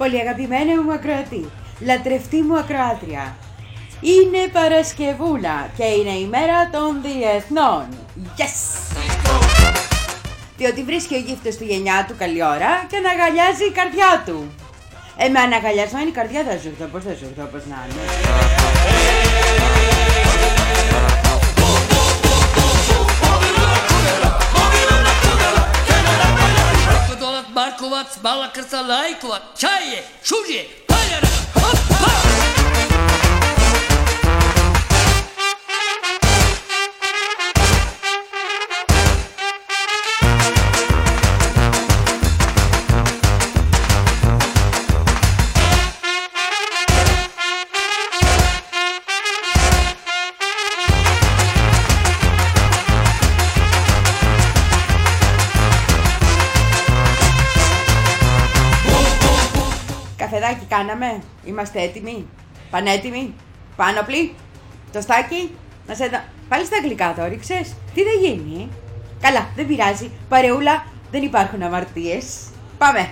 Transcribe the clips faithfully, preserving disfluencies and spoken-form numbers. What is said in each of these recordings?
πολύ αγαπημένα μου ακροατή, λατρευτή μου ακροάτρια. Είναι Παρασκευούλα και είναι η μέρα των διεθνών. Yes! Διότι βρίσκει ο γύφτος του γενιά του καλή ώρα και αναγκαλιάζει η καρδιά του. Ε, με αναγκαλιασμένη καρδιά θα ζουρθώ, πώς θα ζουρθώ, πώς να είναι. Markovac, mala krca lajkova, čaje, šužje, paljara, hop, hop! Καφεδάκι κάναμε, είμαστε έτοιμοι, πανέτοιμοι, πάνοπλοι, το στάκι, να σε δω. Πάλι στα αγγλικά το ρίξες, τι θα γίνει? Καλά, δεν πειράζει, παρεούλα, δεν υπάρχουν αμαρτίες, πάμε!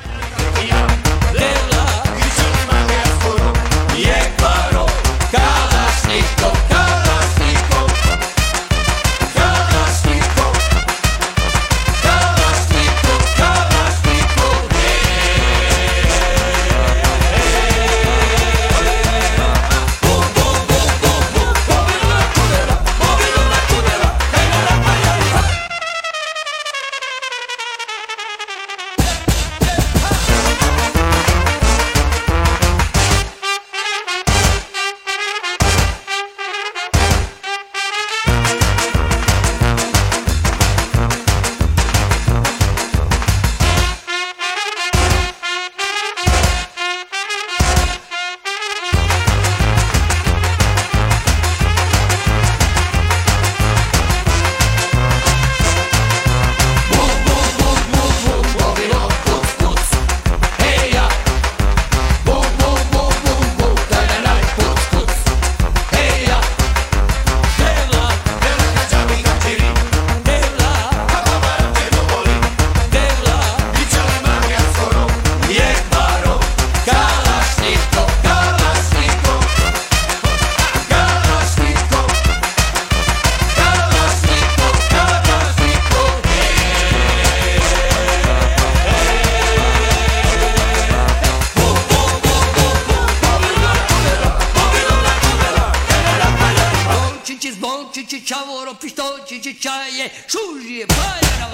Čavoro, pištočići, čaje, šužije, paljara,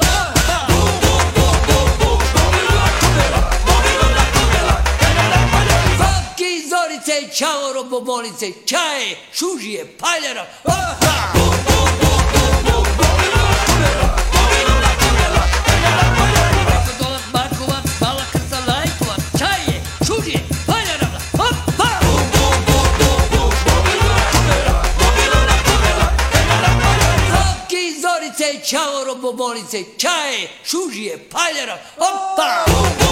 Vapki, zorice, čavoro, bobolice, čaje, šužije, paljara, Markovac, mala krca lajkova, čaje, šužije, paljara, Zorice, čavoro, bobolice, čaje, šužije, paljara, opa!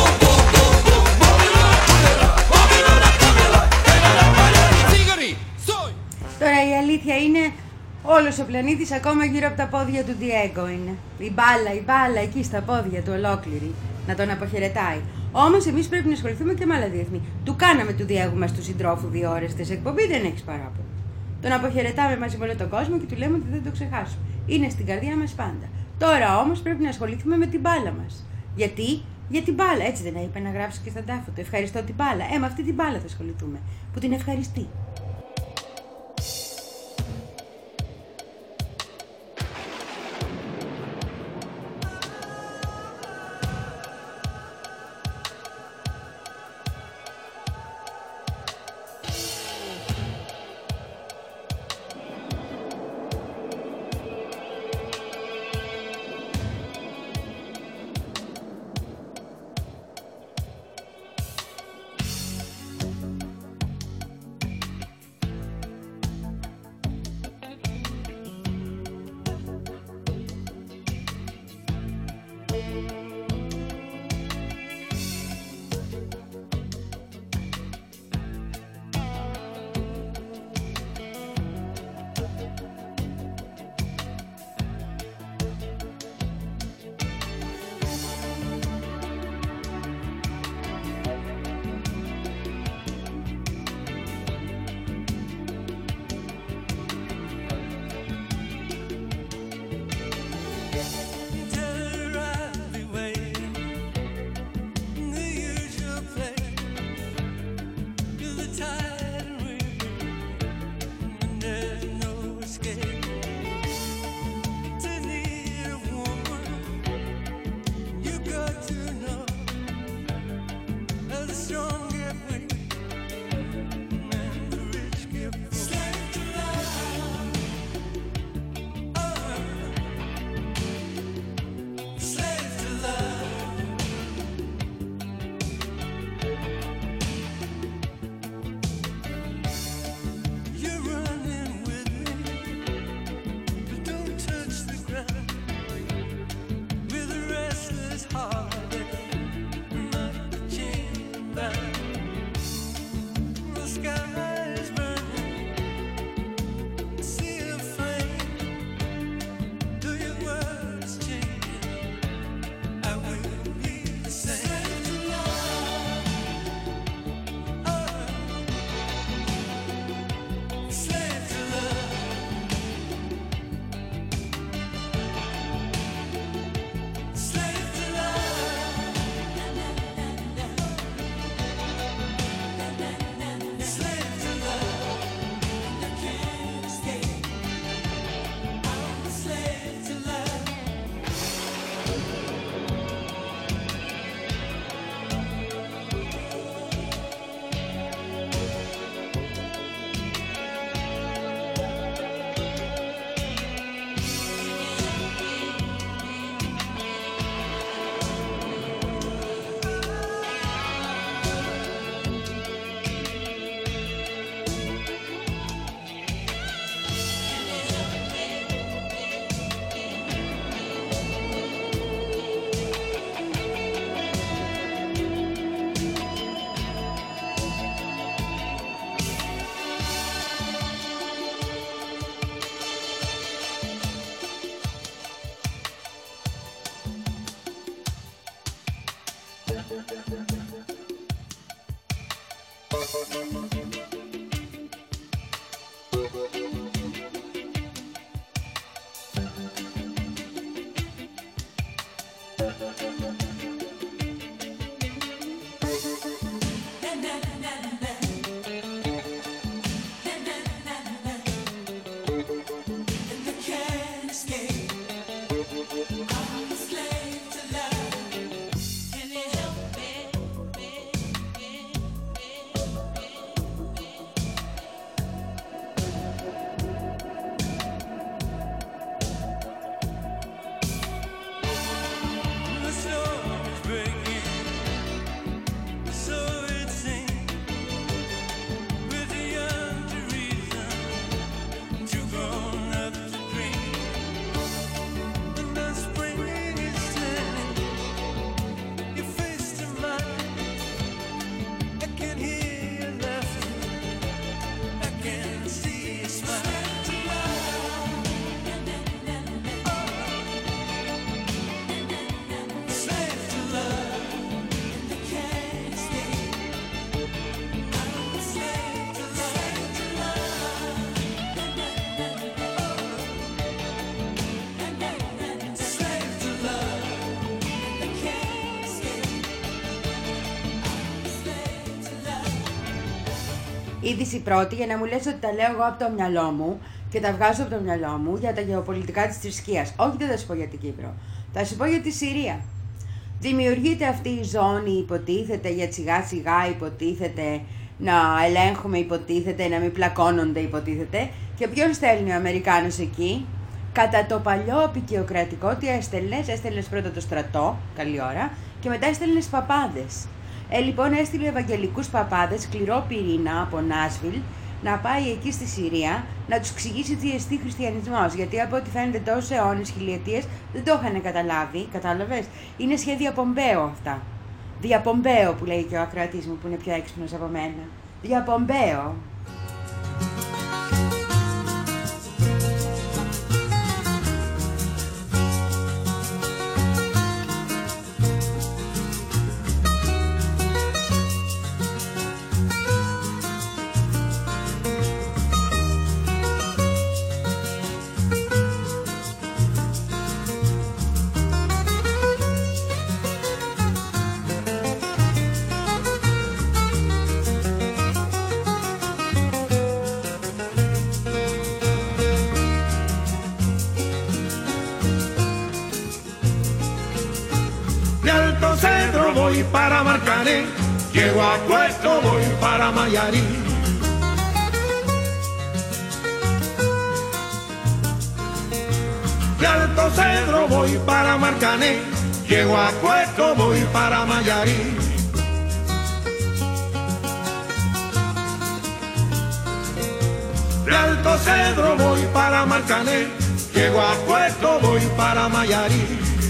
Φίγαρη, στόι! Τώρα η αλήθεια είναι, όλος ο πλανήτης ακόμα γύρω από τα πόδια του Διέγκο είναι. Η μπάλα, η μπάλα εκεί στα πόδια του ολόκληρη, να τον αποχαιρετάει. Όμως εμείς πρέπει να ασχοληθούμε και με άλλα διεθνή. Του κάναμε του Διέγου μας του συντρόφου δύο ώρες της εκπομπή, δεν έχεις παράπονο. Τον αποχαιρετάμε μαζί με όλο τον κόσμο και του λέμε ότι δεν το ξεχάσουμε. Είναι στην καρδιά μας πάντα. Τώρα όμως πρέπει να ασχοληθούμε με την μπάλα μας. Γιατί? Για την μπάλα. Έτσι δεν είπε να γράψει και στον τάφο του. Ευχαριστώ την μπάλα. Ε, με αυτή την μπάλα θα ασχοληθούμε. Που την ευχαριστεί. Είδηση πρώτη για να μου λες ότι τα λέω εγώ από το μυαλό μου και τα βγάζω από το μυαλό μου για τα γεωπολιτικά της θρησκείας. Όχι, δεν θα σου πω για την Κύπρο. Θα σου πω για τη Συρία. Δημιουργείται αυτή η ζώνη, υποτίθεται, για σιγά σιγά υποτίθεται να ελέγχουμε, υποτίθεται, να μην πλακώνονται, υποτίθεται. Και ποιον στέλνει ο Αμερικάνος εκεί? Κατά το παλιό απεικιοκρατικό, τι έστελνες? Έστελνες πρώτα το στρατό, καλή ώρα, και μετά έστελνες παπάδες. Ε, λοιπόν, έστειλε ευαγγελικούς παπάδες, σκληρό πυρήνα από Νάσβιλ, να πάει εκεί στη Συρία να τους εξηγήσει τι εστί χριστιανισμός. Γιατί από ό,τι φαίνεται τόσους αιώνες, χιλιετίες, δεν το είχαν καταλάβει, κατάλαβες. Είναι σχέδια Πομπέο αυτά. Διαπομπέο που λέει και ο ακροατής μου που είναι πιο έξυπνος από μένα. Διαπομπέο. Voy para Marcané, llego a Puerto, voy para Mayarí. De Alto Cedro voy para Marcané, llego a Puerto, voy para Mayarí. De Alto Cedro voy para Marcané, llego a Puerto, voy para Mayarí.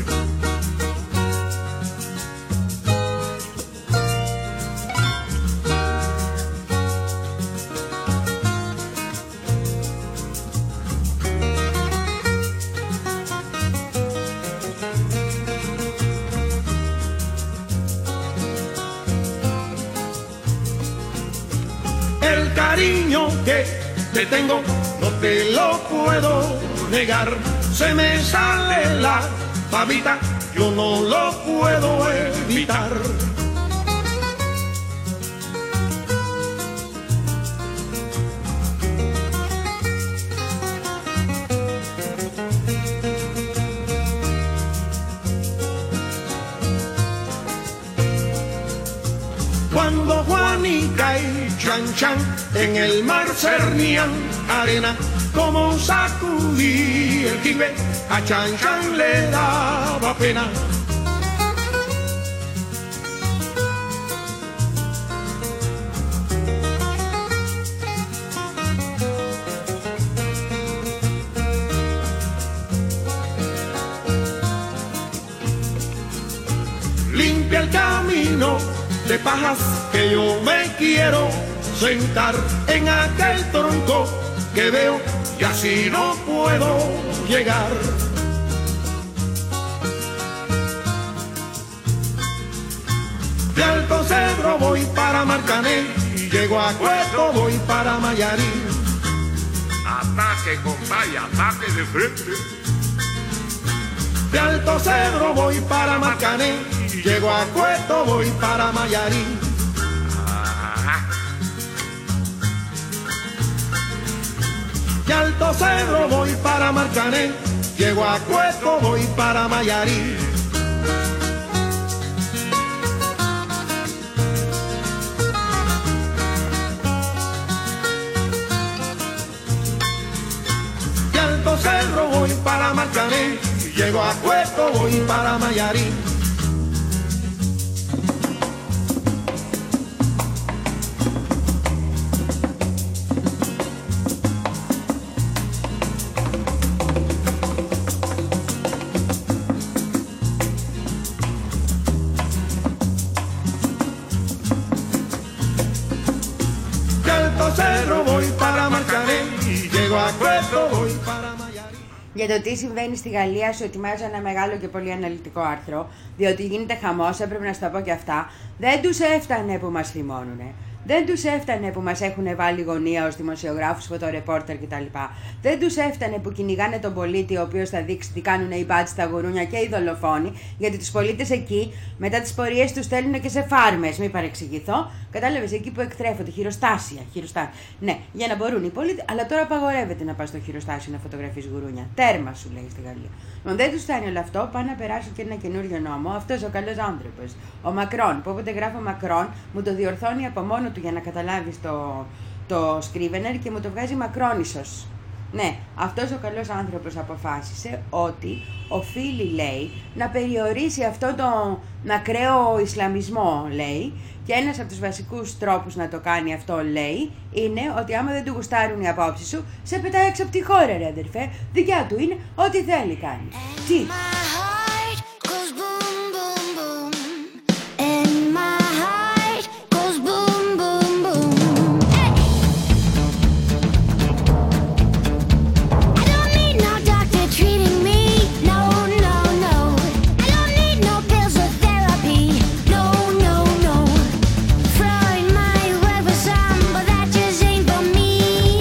Cariño que te tengo, no te lo puedo negar. Se me sale la babita, yo no lo puedo evitar. Cuando Juanica y Chan Chan en el mar cernían arena, como sacudí el jibe, a Chan Chan le daba pena. Limpia el camino de pajas que yo me quiero sentar en aquel tronco que veo y así no puedo llegar. De Alto Cedro voy para Marcané, llego a Cueto, voy para Mayarí. Ataque, compadre, ataque de frente. De Alto Cedro voy para Marcané, llego a Cueto, voy para Mayarí. De Alto Cedro voy para Marcané, llego a Cueto, voy para Mayarí. De Alto Cedro voy para Marcané, llego a Cueto, voy para Mayarí. Για το τι συμβαίνει στη Γαλλία σου ετοιμάζω ένα μεγάλο και πολύ αναλυτικό άρθρο, διότι γίνεται χαμός, έπρεπε να σου τα πω και αυτά. Δεν τους έφτανε που μας θυμώνουνε. Δεν τους έφτανε που μας έχουν βάλει γωνία ως δημοσιογράφους, φωτορεπόρτερ κτλ. Δεν τους έφτανε που κυνηγάνε τον πολίτη, ο οποίος θα δείξει τι κάνουν οι μπάτσοι, τα γουρούνια και οι δολοφόνοι, γιατί τους πολίτες εκεί μετά τις πορείες τους στέλνουν και σε φάρμες. Μην παρεξηγηθώ. Κατάλαβες, εκεί που εκτρέφονται, χειροστάσια. χειροστάσια. Ναι, για να μπορούν οι πολίτες, αλλά τώρα απαγορεύεται να πας στο χειροστάσιο να φωτογραφείς γουρούνια. Τέρμα σου λέει στη Γαλλία. Λοιπόν, δεν τους φτάνει όλο αυτό, πάνε να περάσουν και ένα καινούριο νόμο. Αυτός ο καλός άνθρωπος, ο Μακρόν, που όποτε γράφω Μακρόν, μου το διορθώνει από μόνο του για να καταλάβεις το, το Scrivener και μου το βγάζει Μακρόνισσος. Ναι, αυτός ο καλός άνθρωπος αποφάσισε ότι οφείλει, λέει, να περιορίσει αυτό το ακραίο Ισλαμισμό, λέει, και ένας από τους βασικούς τρόπους να το κάνει αυτό, λέει, είναι ότι άμα δεν του γουστάρουν οι απόψεις σου, σε πετάει έξω από τη χώρα, ρε αδερφέ. Δικιά του είναι, ό,τι θέλει κάνει. Τι?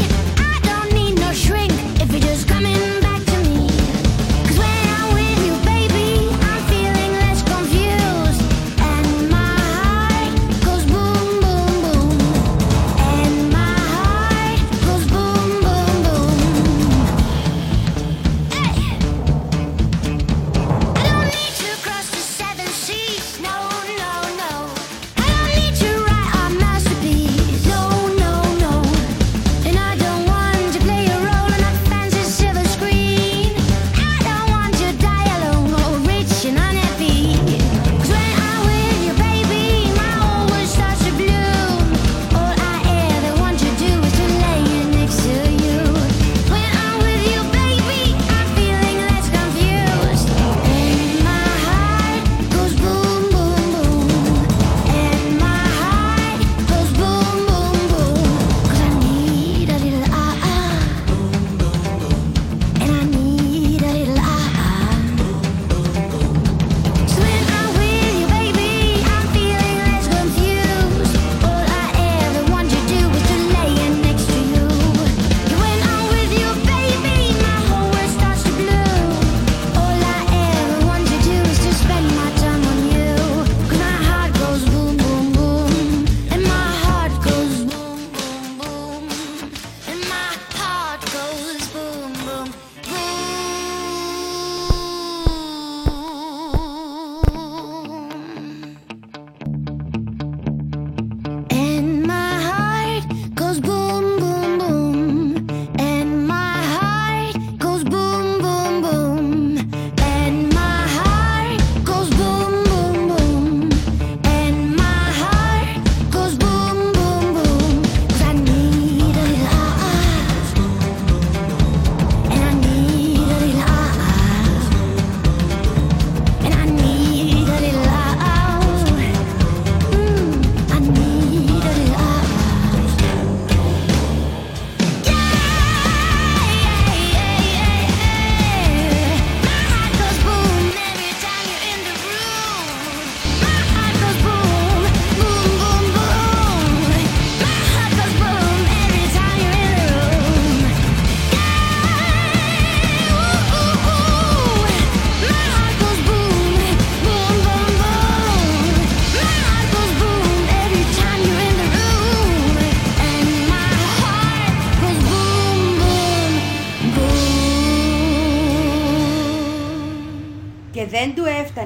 Coming back to me, 'cause when I'm with you, baby.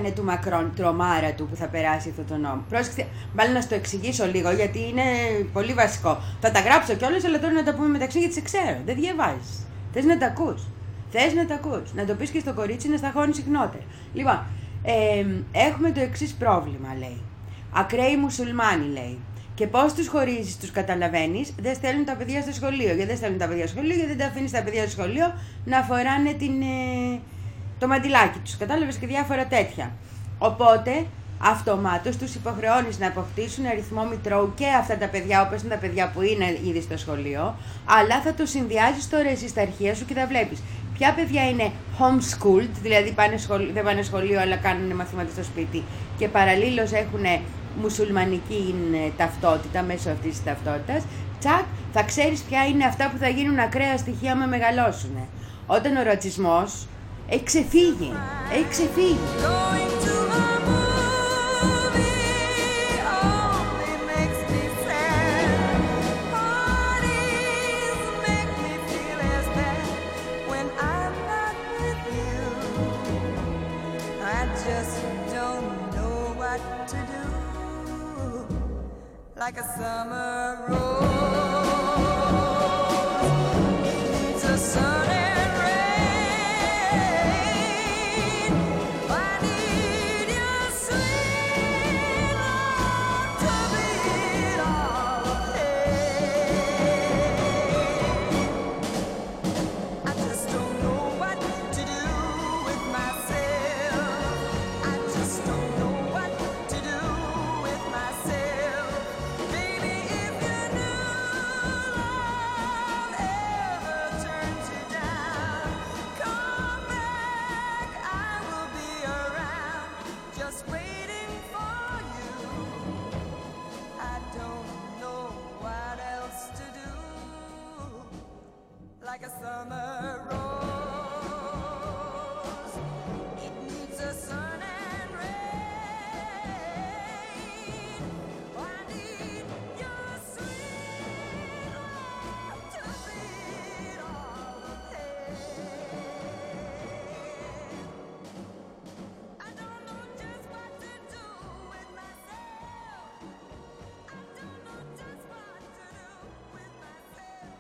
έκανε του Μακρόν τρομάρα του που θα περάσει αυτό το νόμο. Πρόσεξε, μάλλον να σου το εξηγήσω λίγο γιατί είναι πολύ βασικό. Θα τα γράψω κιόλας, αλλά τώρα να τα πούμε μεταξύ γιατί σε ξέρω. Δεν διαβάζεις. Θες να τα ακούς. Θες να τα ακούς. Να το πεις και στο κορίτσι να σταχώνει συχνότερα. Λοιπόν, ε, έχουμε το εξής πρόβλημα, λέει. Ακραίοι μουσουλμάνοι, λέει. Και πώς τους χωρίζεις, τους καταλαβαίνεις, δεν στέλνουν τα παιδιά στο σχολείο. Γιατί δεν στέλνουν τα παιδιά στο σχολείο, γιατί δεν τα αφήνεις τα παιδιά στο σχολείο να φοράνε την, ε, το μαντιλάκι τους. Κατάλαβες, και διάφορα τέτοια. Οπότε, αυτομάτως τους υποχρεώνεις να αποκτήσουν αριθμό μητρώου και αυτά τα παιδιά, όπως είναι τα παιδιά που είναι ήδη στο σχολείο, αλλά θα τους συνδυάζεις τώρα εσύ στα αρχεία σου και θα βλέπεις ποια παιδιά είναι homeschooled, δηλαδή πάνε σχολείο, δεν πάνε σχολείο αλλά κάνουν μαθήματα στο σπίτι και παραλλήλως έχουν μουσουλμανική ταυτότητα μέσω αυτής της ταυτότητας. Τσακ, θα ξέρεις ποια είναι αυτά που θα γίνουν ακραία στοιχεία άμα μεγαλώσουν. Όταν ο ρατσισμός έχει ξεφύγει, έχει ξεφύγει. Like a summer rose needs a sun and rain. I need your sweet love to beat all the pain. I just don't know what to do with myself. I just don't know what to do with myself. Like a summer rose, it needs a sun and rain. I need your sweet love to beat all the pain. I don't know just what to do with myself. I don't know just what to do with myself.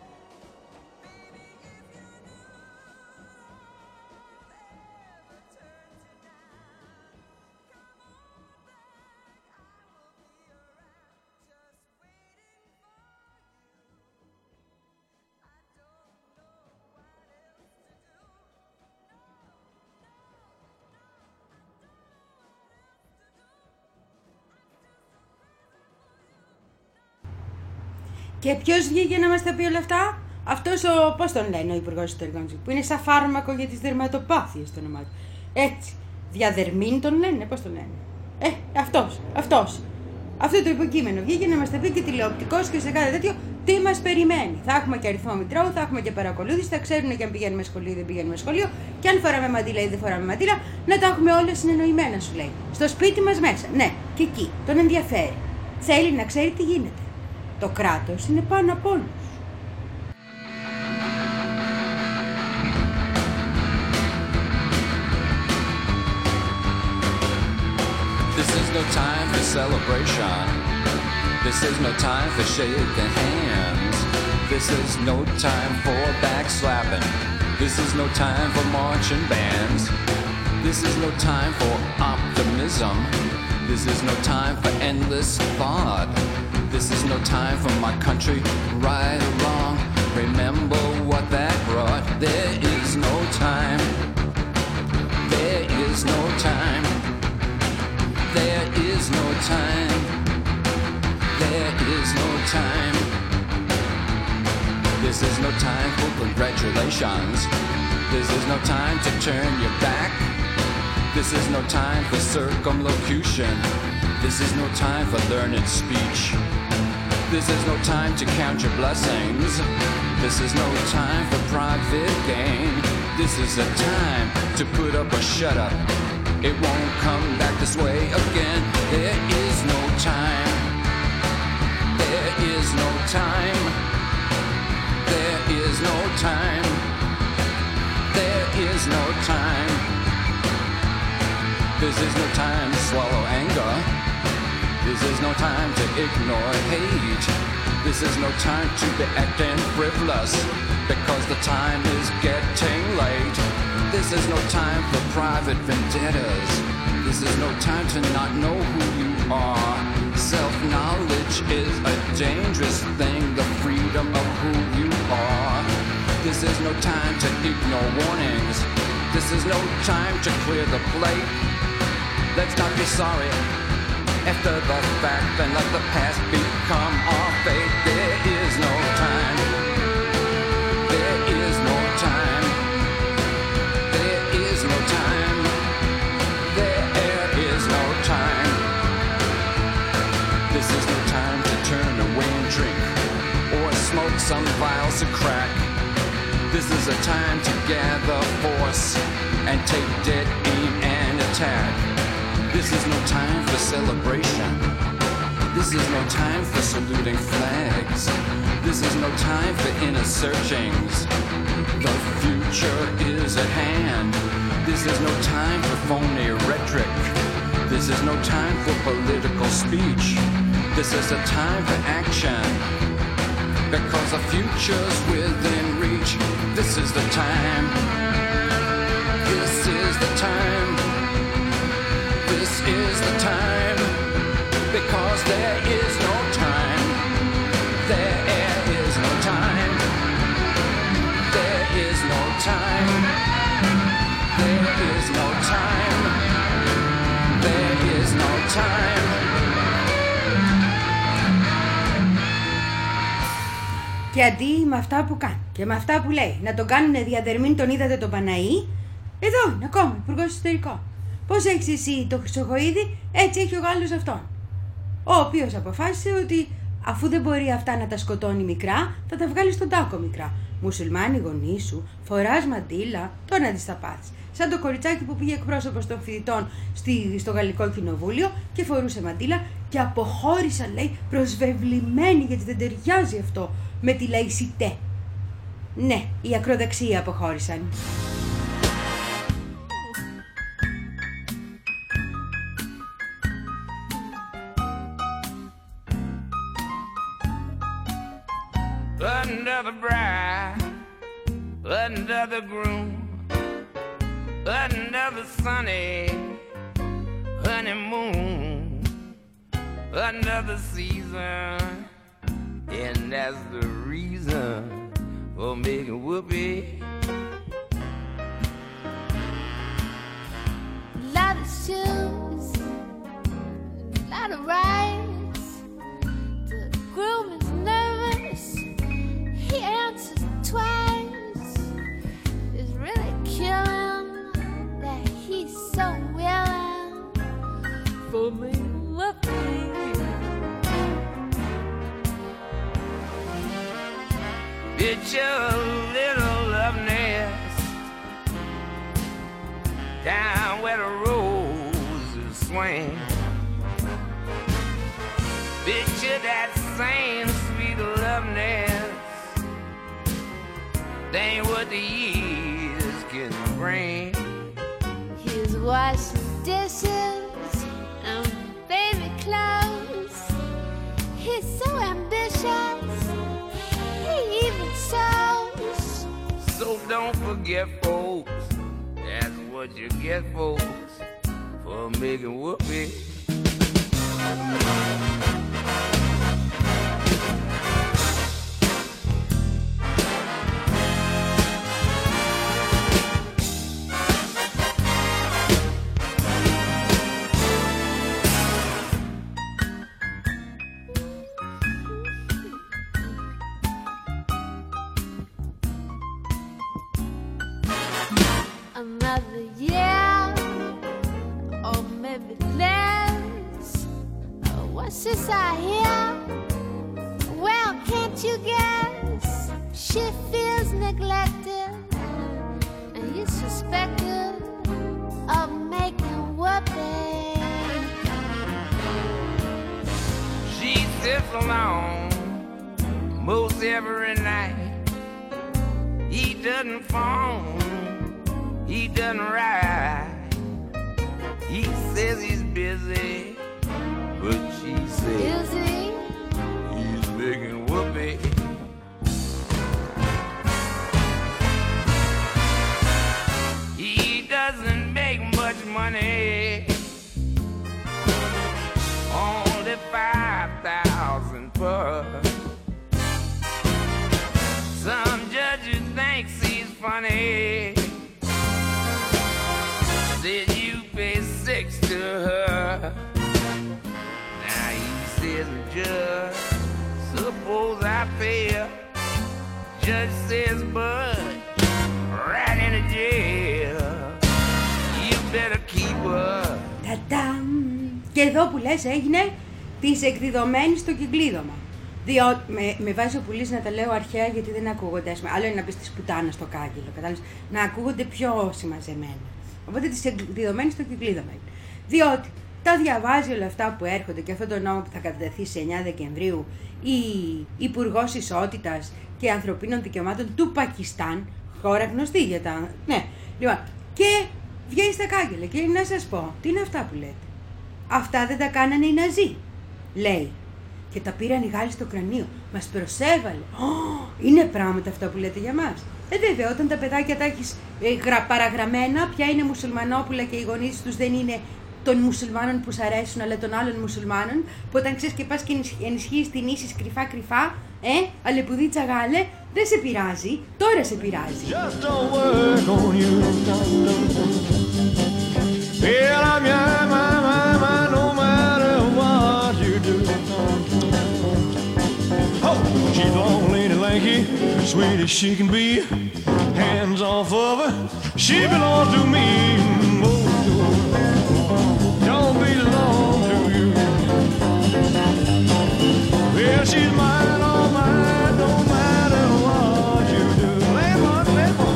Και ποιος βγήκε να μας τα πει όλα αυτά? Αυτός ο, πώς τον λένε, ο Υπουργός Εσωτερικών, που είναι σαν φάρμακο για τις δερματοπάθειες το όνομά του. Έτσι, διαδερμήν τον λένε, πώς τον λένε. Ε, αυτός, αυτός. Αυτό το υποκείμενο βγήκε να μας τα πει και τηλεοπτικός και σε κάθε τέτοιο τι μας περιμένει. Θα έχουμε και αριθμό μητρώου, θα έχουμε και παρακολούθηση, θα ξέρουν και αν πηγαίνουμε σχολείο ή δεν πηγαίνουμε σχολείο, και αν φοράμε μαντήλα ή δεν φοράμε μαντήλα, να τα έχουμε όλα συνεννοημένα, σου λέει. Στο σπίτι μας μέσα. Ναι, και εκεί. Τον ενδιαφέρει. Θέλει να ξέρει τι γίνεται. Το κράτος είναι πάνω από όλους. This is no time for celebration. This is no time for shaking hands. This is no time for backslapping. This is no time for marching bands. This is no time for optimism. This is no time for endless thought. This is no time for my country, right or wrong. Remember what that brought. There is no time. There is no time. There is no time. There is no time. This is no time for congratulations. This is no time to turn your back. This is no time for circumlocution. This is no time for learned speech. This is no time to count your blessings. This is no time for private gain. This is a time to put up or shut up. It won't come back this way again. There is no time. There is no time. There is no time. There is no time. This is no time to swallow anger. This is no time to ignore hate. This is no time to be acting frivolous, because the time is getting late. This is no time for private vendettas. This is no time to not know who you are. Self-knowledge is a dangerous thing, the freedom of who you are. This is no time to ignore warnings. This is no time to clear the plate. Let's not be sorry after the fact and let the past become our fate. There is no time. There is no time. There is no time. There is no time. This is no time to turn away and drink or smoke some vials of crack. This is a time to gather force and take dead aim and attack. This is no time for celebration. This is no time for saluting flags. This is no time for inner searchings. The future is at hand. This is no time for phony rhetoric. This is no time for political speech. This is a time for action, because the future's within reach. This is the time. This is the time. This is the time, because there is no time. There is no time. There is no time. There is no time. There is no time. Και αντί με αυτά που κάνει και με αυτά που λέει να τον κάνουνε διαδερμήν, τον είδατε τον Παναή, εδώ είναι ακόμα υπουργός εσωτερικών. Πώς έχεις εσύ το Χρυσοχοΐδη, έτσι έχει ο Γάλλος αυτόν. Ο οποίος αποφάσισε ότι αφού δεν μπορεί αυτά να τα σκοτώνει μικρά, θα τα βγάλει στον τάκο μικρά. Μουσουλμάνοι γονείς σου, φοράς μαντήλα, τώρα να τις τα πάθεις. Σαν το κοριτσάκι που πήγε εκπρόσωπος των φοιτητών στη, στο Γαλλικό Κοινοβούλιο και φορούσε μαντήλα και αποχώρησαν, λέει, προσβεβλημένοι, γιατί δεν ταιριάζει αυτό με τη λαϊσιτέ. Ναι, οι ακροδεξιοί αποχώρησαν. Another bride, another groom, another sunny honeymoon, another season, and that's the reason for making whoopee. Lot of shoes, lot of rides. The groom is nervous. He answers twice. It's really killing that he's so willing for me whoopee. Picture a little love nest down where the roses swing. Picture that same sweet love nest. That ain't what the years can bring. He's washing dishes and baby clothes. He's so ambitious. He even sews. So don't forget, folks, that's what you get, folks, for making whoopee. Another year, or maybe less. Oh, what's this I hear? Well, can't you guess? She feels neglected, and you suspected of making whoopee. She sits alone most every night. He doesn't phone, he doesn't ride. He says he's busy, but she says Busy. he's making whoopee. He doesn't make much money, only five thousand per. Some judges thinks he's funny, said you pay six to her. Now he says, Judge, suppose I pay her. Judge says, Bud, right into jail. You better keep her. Ταντάμ. Και εδώ που λες έγινε της εκδιδομένης στο κυκλίδωμα. Διότι με, με βάζει ο Πουλής να τα λέω αρχαία γιατί δεν ακούγονται. Ας πούμε, άλλο είναι να πεις της πουτάνας στο κάγκελο, κατάλαβες, να ακούγονται πιο συμμαζεμένα. Οπότε της εκδιδομένης στο κυκλίδωμα. Διότι τα διαβάζει όλα αυτά που έρχονται και αυτόν τον νόμο που θα κατατεθεί σε εννιά Δεκεμβρίου η Υπουργός Ισότητας και Ανθρωπίνων Δικαιωμάτων του Πακιστάν, χώρα γνωστή για τα... Ναι, λοιπόν, και βγαίνει στα κάγκελα και λέει να σας πω, τι είναι αυτά που λέτε. Αυτά δεν τα κάνανε οι Ναζί, λέει. Και τα πήραν οι Γάλλοι στο κρανίο. Μας προσέβαλε. Oh, είναι πράγματα αυτά που λέτε για μας. Ε, βέβαια, όταν τα παιδάκια τα έχεις ε, γρα, παραγραμμένα, πια είναι μουσουλμανόπουλα και οι γονείς τους δεν είναι των μουσουλμάνων που σ' αρέσουν, αλλά των άλλων μουσουλμάνων, που όταν ξέρεις και πας και ενισχύεις την ίση κρυφά-κρυφά, ε, αλεπουδίτσα γάλε, δεν σε πειράζει, τώρα σε πειράζει. Just don't work on you. Well, I'm your my, my, my, no matter what you do. Oh, she's long, lean and lanky, sweet as she can be. Hands off of her, she belongs to me. Oh, don't belong to you. Well, she's mine, all mine, no matter what you do. Lay on, lay on.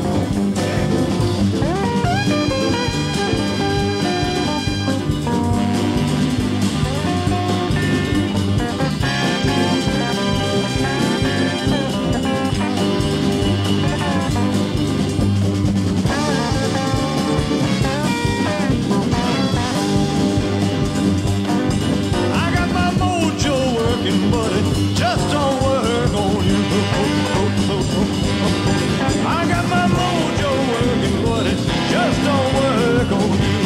But it just don't work on you. I got my mojo working, but it just don't work on you.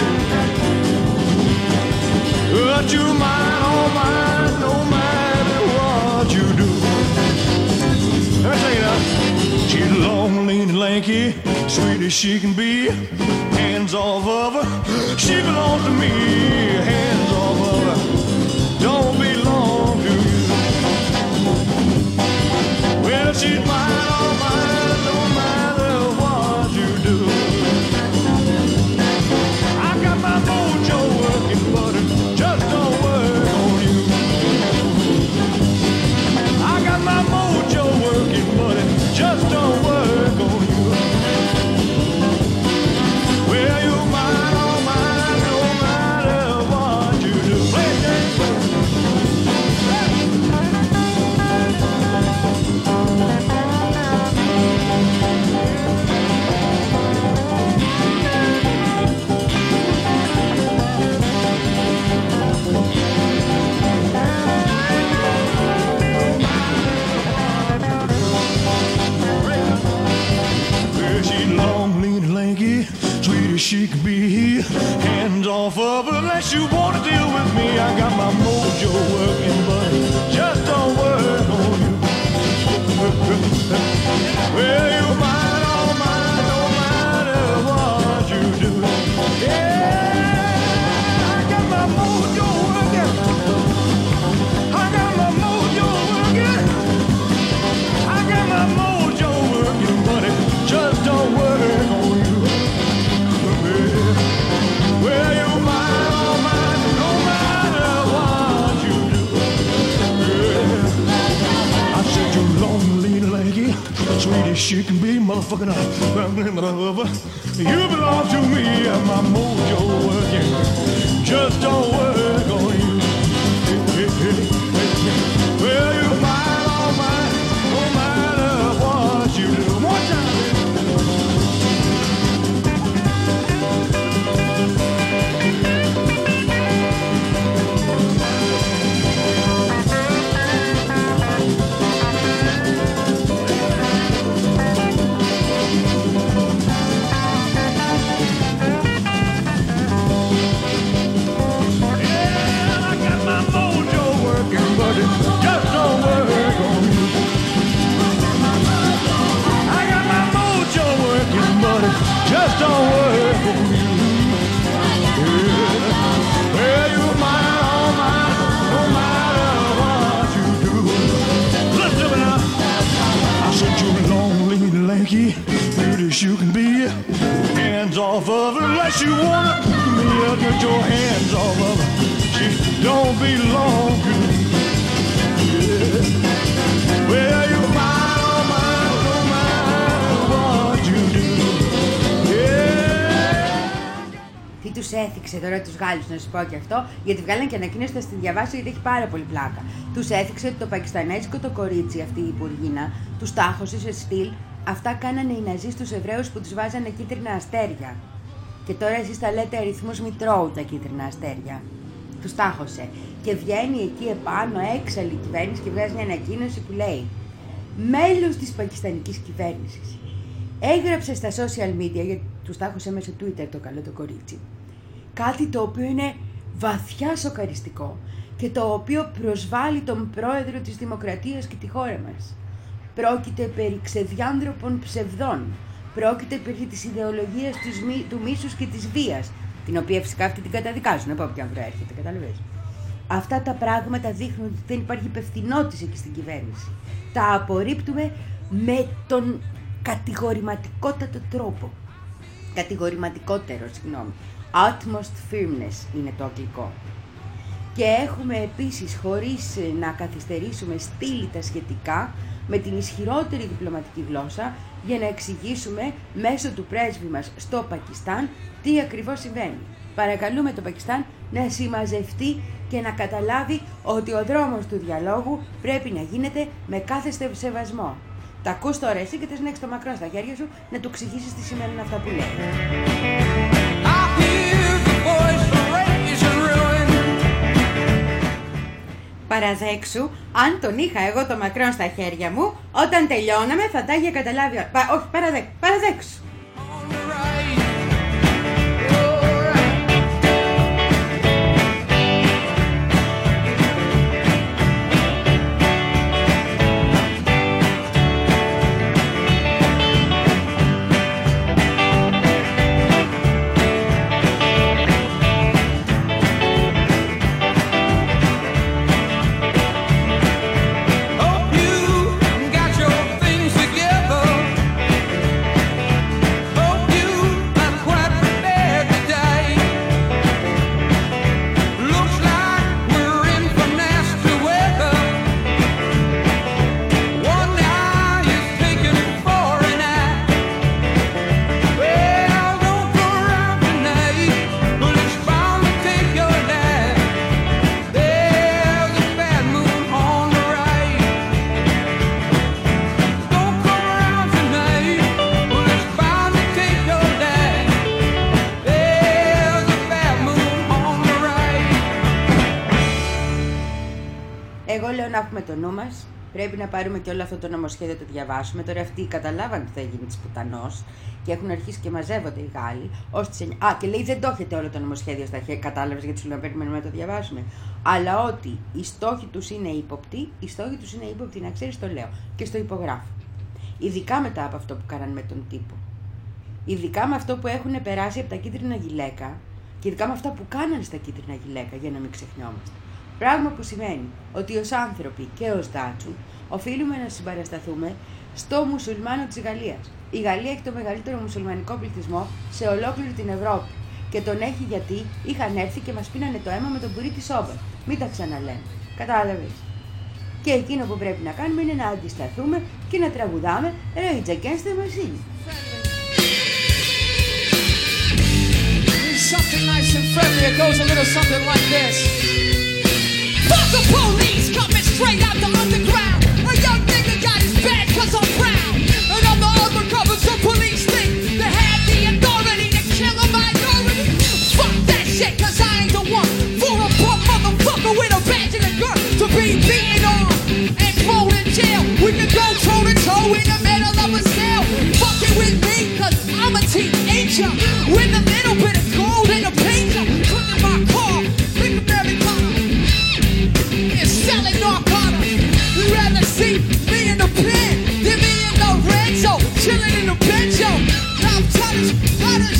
But you mine, all mine, no matter what you do. Let me tell you now, she's long, lean, and lanky, sweet as she can be. Hands off of her, she belongs to me. Hands off of her, don't belong to you. Well, she's mine, all mine, no matter what you do. I got my mojo working, but it just don't work on you. I got my mojo working, but it just don't work on you. Well, you're mine, all mine, no matter what you do. Play that song. She can be hands off of her unless you want to deal with me. I got my mojo working, but it just don't work on you. Well, you're mine, all mine, no matter what you do. Yeah, I got my mojo working. I got my mojo working. I got my mojo working, but it just don't work on you. Well, you're mine, all mine, no matter what you do. Yeah. I said you're lonely, lanky, sweet as she can be, motherfucking. You belong to me, and my mojo working just don't work on you. Well, you're mine, all mine, no matter what you do. One time. just don't work for you. Yeah. Well, you're mine, all mine, no matter what you do. Listen to me now. I said you're lonely, lanky, beauty as you can be. Hands off of her unless you wanna. Me, I'll get your hands off of her. She don't belong to me. Yeah. Well, you're mine, all mine, no matter what you do. Yeah. Τι τους έθιξε τώρα τους Γάλλους, να σας πω και αυτό, γιατί βγάλαν και ανακοίνωση, θα στη διαβάσω γιατί έχει πάρα πολύ πλάκα. Τους έθιξε ότι το πακιστανέζικο το κορίτσι, αυτή η υπουργίνα, τους τάχωσε σε στυλ. Αυτά κάνανε οι Ναζί στους Εβραίους που τους βάζανε κίτρινα αστέρια. Και τώρα εσείς τα λέτε αριθμούς μητρώου τα κίτρινα αστέρια. Τους τάχωσε. Και βγαίνει εκεί επάνω έξαλλη κυβέρνηση και βγάζει μια ανακοίνωση που λέει: μέλος της πακιστανικής κυβέρνησης έγραψε στα social media, γιατί τους τάχωσε μέσω Twitter το καλό το κορίτσι, κάτι το οποίο είναι βαθιά σοκαριστικό και το οποίο προσβάλλει τον πρόεδρο της Δημοκρατίας και τη χώρα μας. Πρόκειται περί ξεδιάνθρωπων ψευδών. Πρόκειται περί της ιδεολογίας του μίσους και της βίας, την οποία φυσικά αυτή την καταδικάζουν από όποιον προέρχεται, κατάλαβες. Αυτά τα πράγματα δείχνουν ότι δεν υπάρχει υπευθυνότηση εκεί στην κυβέρνηση. Τα απορρίπτουμε με τον κατηγορηματικότατο τρόπο. Κατηγορηματικότερο, συγγνώμη. Utmost firmness είναι το αγγλικό. Και έχουμε επίσης, χωρίς να καθυστερήσουμε, στείλει τα σχετικά με την ισχυρότερη διπλωματική γλώσσα για να εξηγήσουμε μέσω του πρέσβη μας στο Πακιστάν τι ακριβώς συμβαίνει. Παρακαλούμε το Πακιστάν να συμμαζευτεί και να καταλάβει ότι ο δρόμος του διαλόγου πρέπει να γίνεται με κάθε σεβασμό. Τα ακούς τώρα εσύ και θες να έχεις το μακρό στα χέρια σου να του εξηγήσεις τι σημαίνουν αυτά που λέει. Παραδέξου, αν τον είχα εγώ το μακρόν στα χέρια μου, όταν τελειώναμε θα τα είχε καταλάβει. Πα, όχι, παραδέ, παραδέξου. Εγώ λέω να έχουμε το νου μας. Πρέπει να πάρουμε και όλο αυτό το νομοσχέδιο, το διαβάσουμε. Τώρα αυτοί καταλάβαν τι θα γίνει της πουτανός και έχουν αρχίσει και μαζεύονται οι Γάλλοι. Ως τις... Α, και λέει δεν το έχετε όλο το νομοσχέδιο στα χέρια. Κατάλαβες γιατί σου λέω να περιμένουμε να το διαβάσουμε. Αλλά ότι οι στόχοι τους είναι ύποπτοι, οι στόχοι τους είναι ύποπτοι, να ξέρεις, το λέω και στο υπογράφω. Ειδικά μετά από αυτό που κάνανε με τον τύπο. Ειδικά με αυτό που έχουν περάσει από τα κίτρινα γυλαίκα και ειδικά με αυτά που κάνανε στα κίτρινα γυλαίκα, για να μην ξεχνιόμαστε. Πράγμα που σημαίνει ότι ως άνθρωποι και ως Δάτσου οφείλουμε να συμπαρασταθούμε στο μουσουλμάνο της Γαλλίας. Η Γαλλία έχει το μεγαλύτερο μουσουλμανικό πληθυσμό σε ολόκληρη την Ευρώπη και τον έχει γιατί είχαν έρθει και μας πίνανε το αίμα με τον πουρί της Όβερ. Μην τα ξαναλέμε. Κατάλαβες. Και εκείνο που πρέπει να κάνουμε είναι να αντισταθούμε και να τραγουδάμε Rage Against the Machine. Something nice and friendly, it goes a little something like this. Fuck the police coming straight out the underground. A young nigga got his bad cause I'm proud. And I'm the undercover, so police think they have the authority to kill a minority. Fuck that shit, cause I ain't the one for a poor motherfucker with a badge and a gun to be beaten on and thrown in jail. We can go toe to toe in the middle of a cell. Fuck it with me, cause I'm a teenager with a little bit of gold in a pager. Put in my car, think of every car. It's selling narcotics. You'd rather see me in the pen than me in the red zone, chilling in the bench, yo. Now I'm telling you how to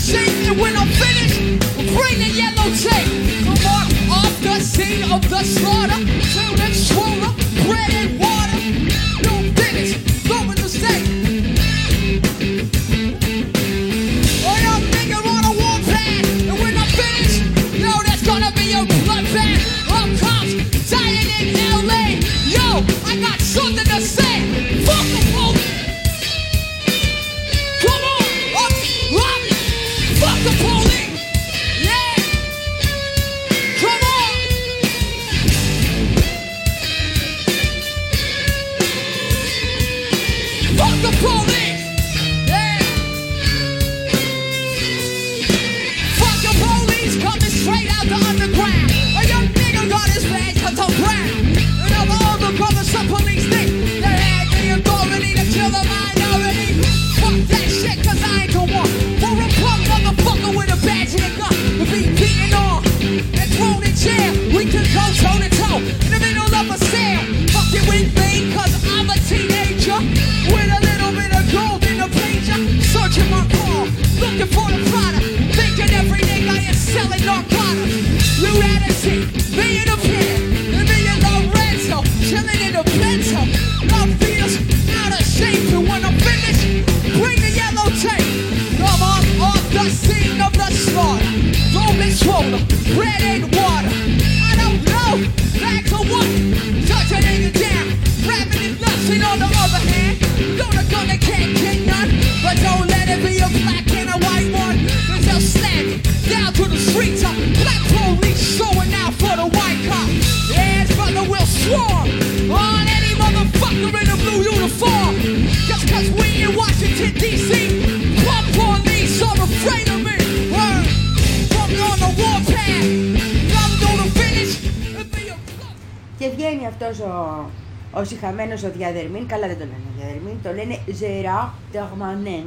your mental. Love feels out of shape. And when I'm finished, bring the yellow tape. Come on off the scene of the slaughter. Don't be swollen, red ain't water. I don't know, back to what? Touch a nigga down, rapping is nothing on the other hand. Gonna gonna can't get none, but don't let it be a black and a white one. Cause they'll slam you down to the streets of black police showing out for the white cop. Yeah, brother will swarm on any motherfucker in a blue uniform. Just cause we in Washington D C, pump police are afraid of me. Word, put me on the warpath. I'm gonna finish and be a... Και βγαίνει αυτός ο, ο σιχαμένος ο Διαδερμήν, καλά δεν το λένε Διαδερμήν, το λένε Gérard Darmanin.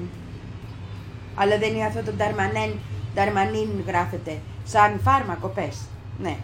Αλλά δεν είναι αυτό το Darmanin, Darmanin γράφεται σαν φάρμακο, πες, ναι.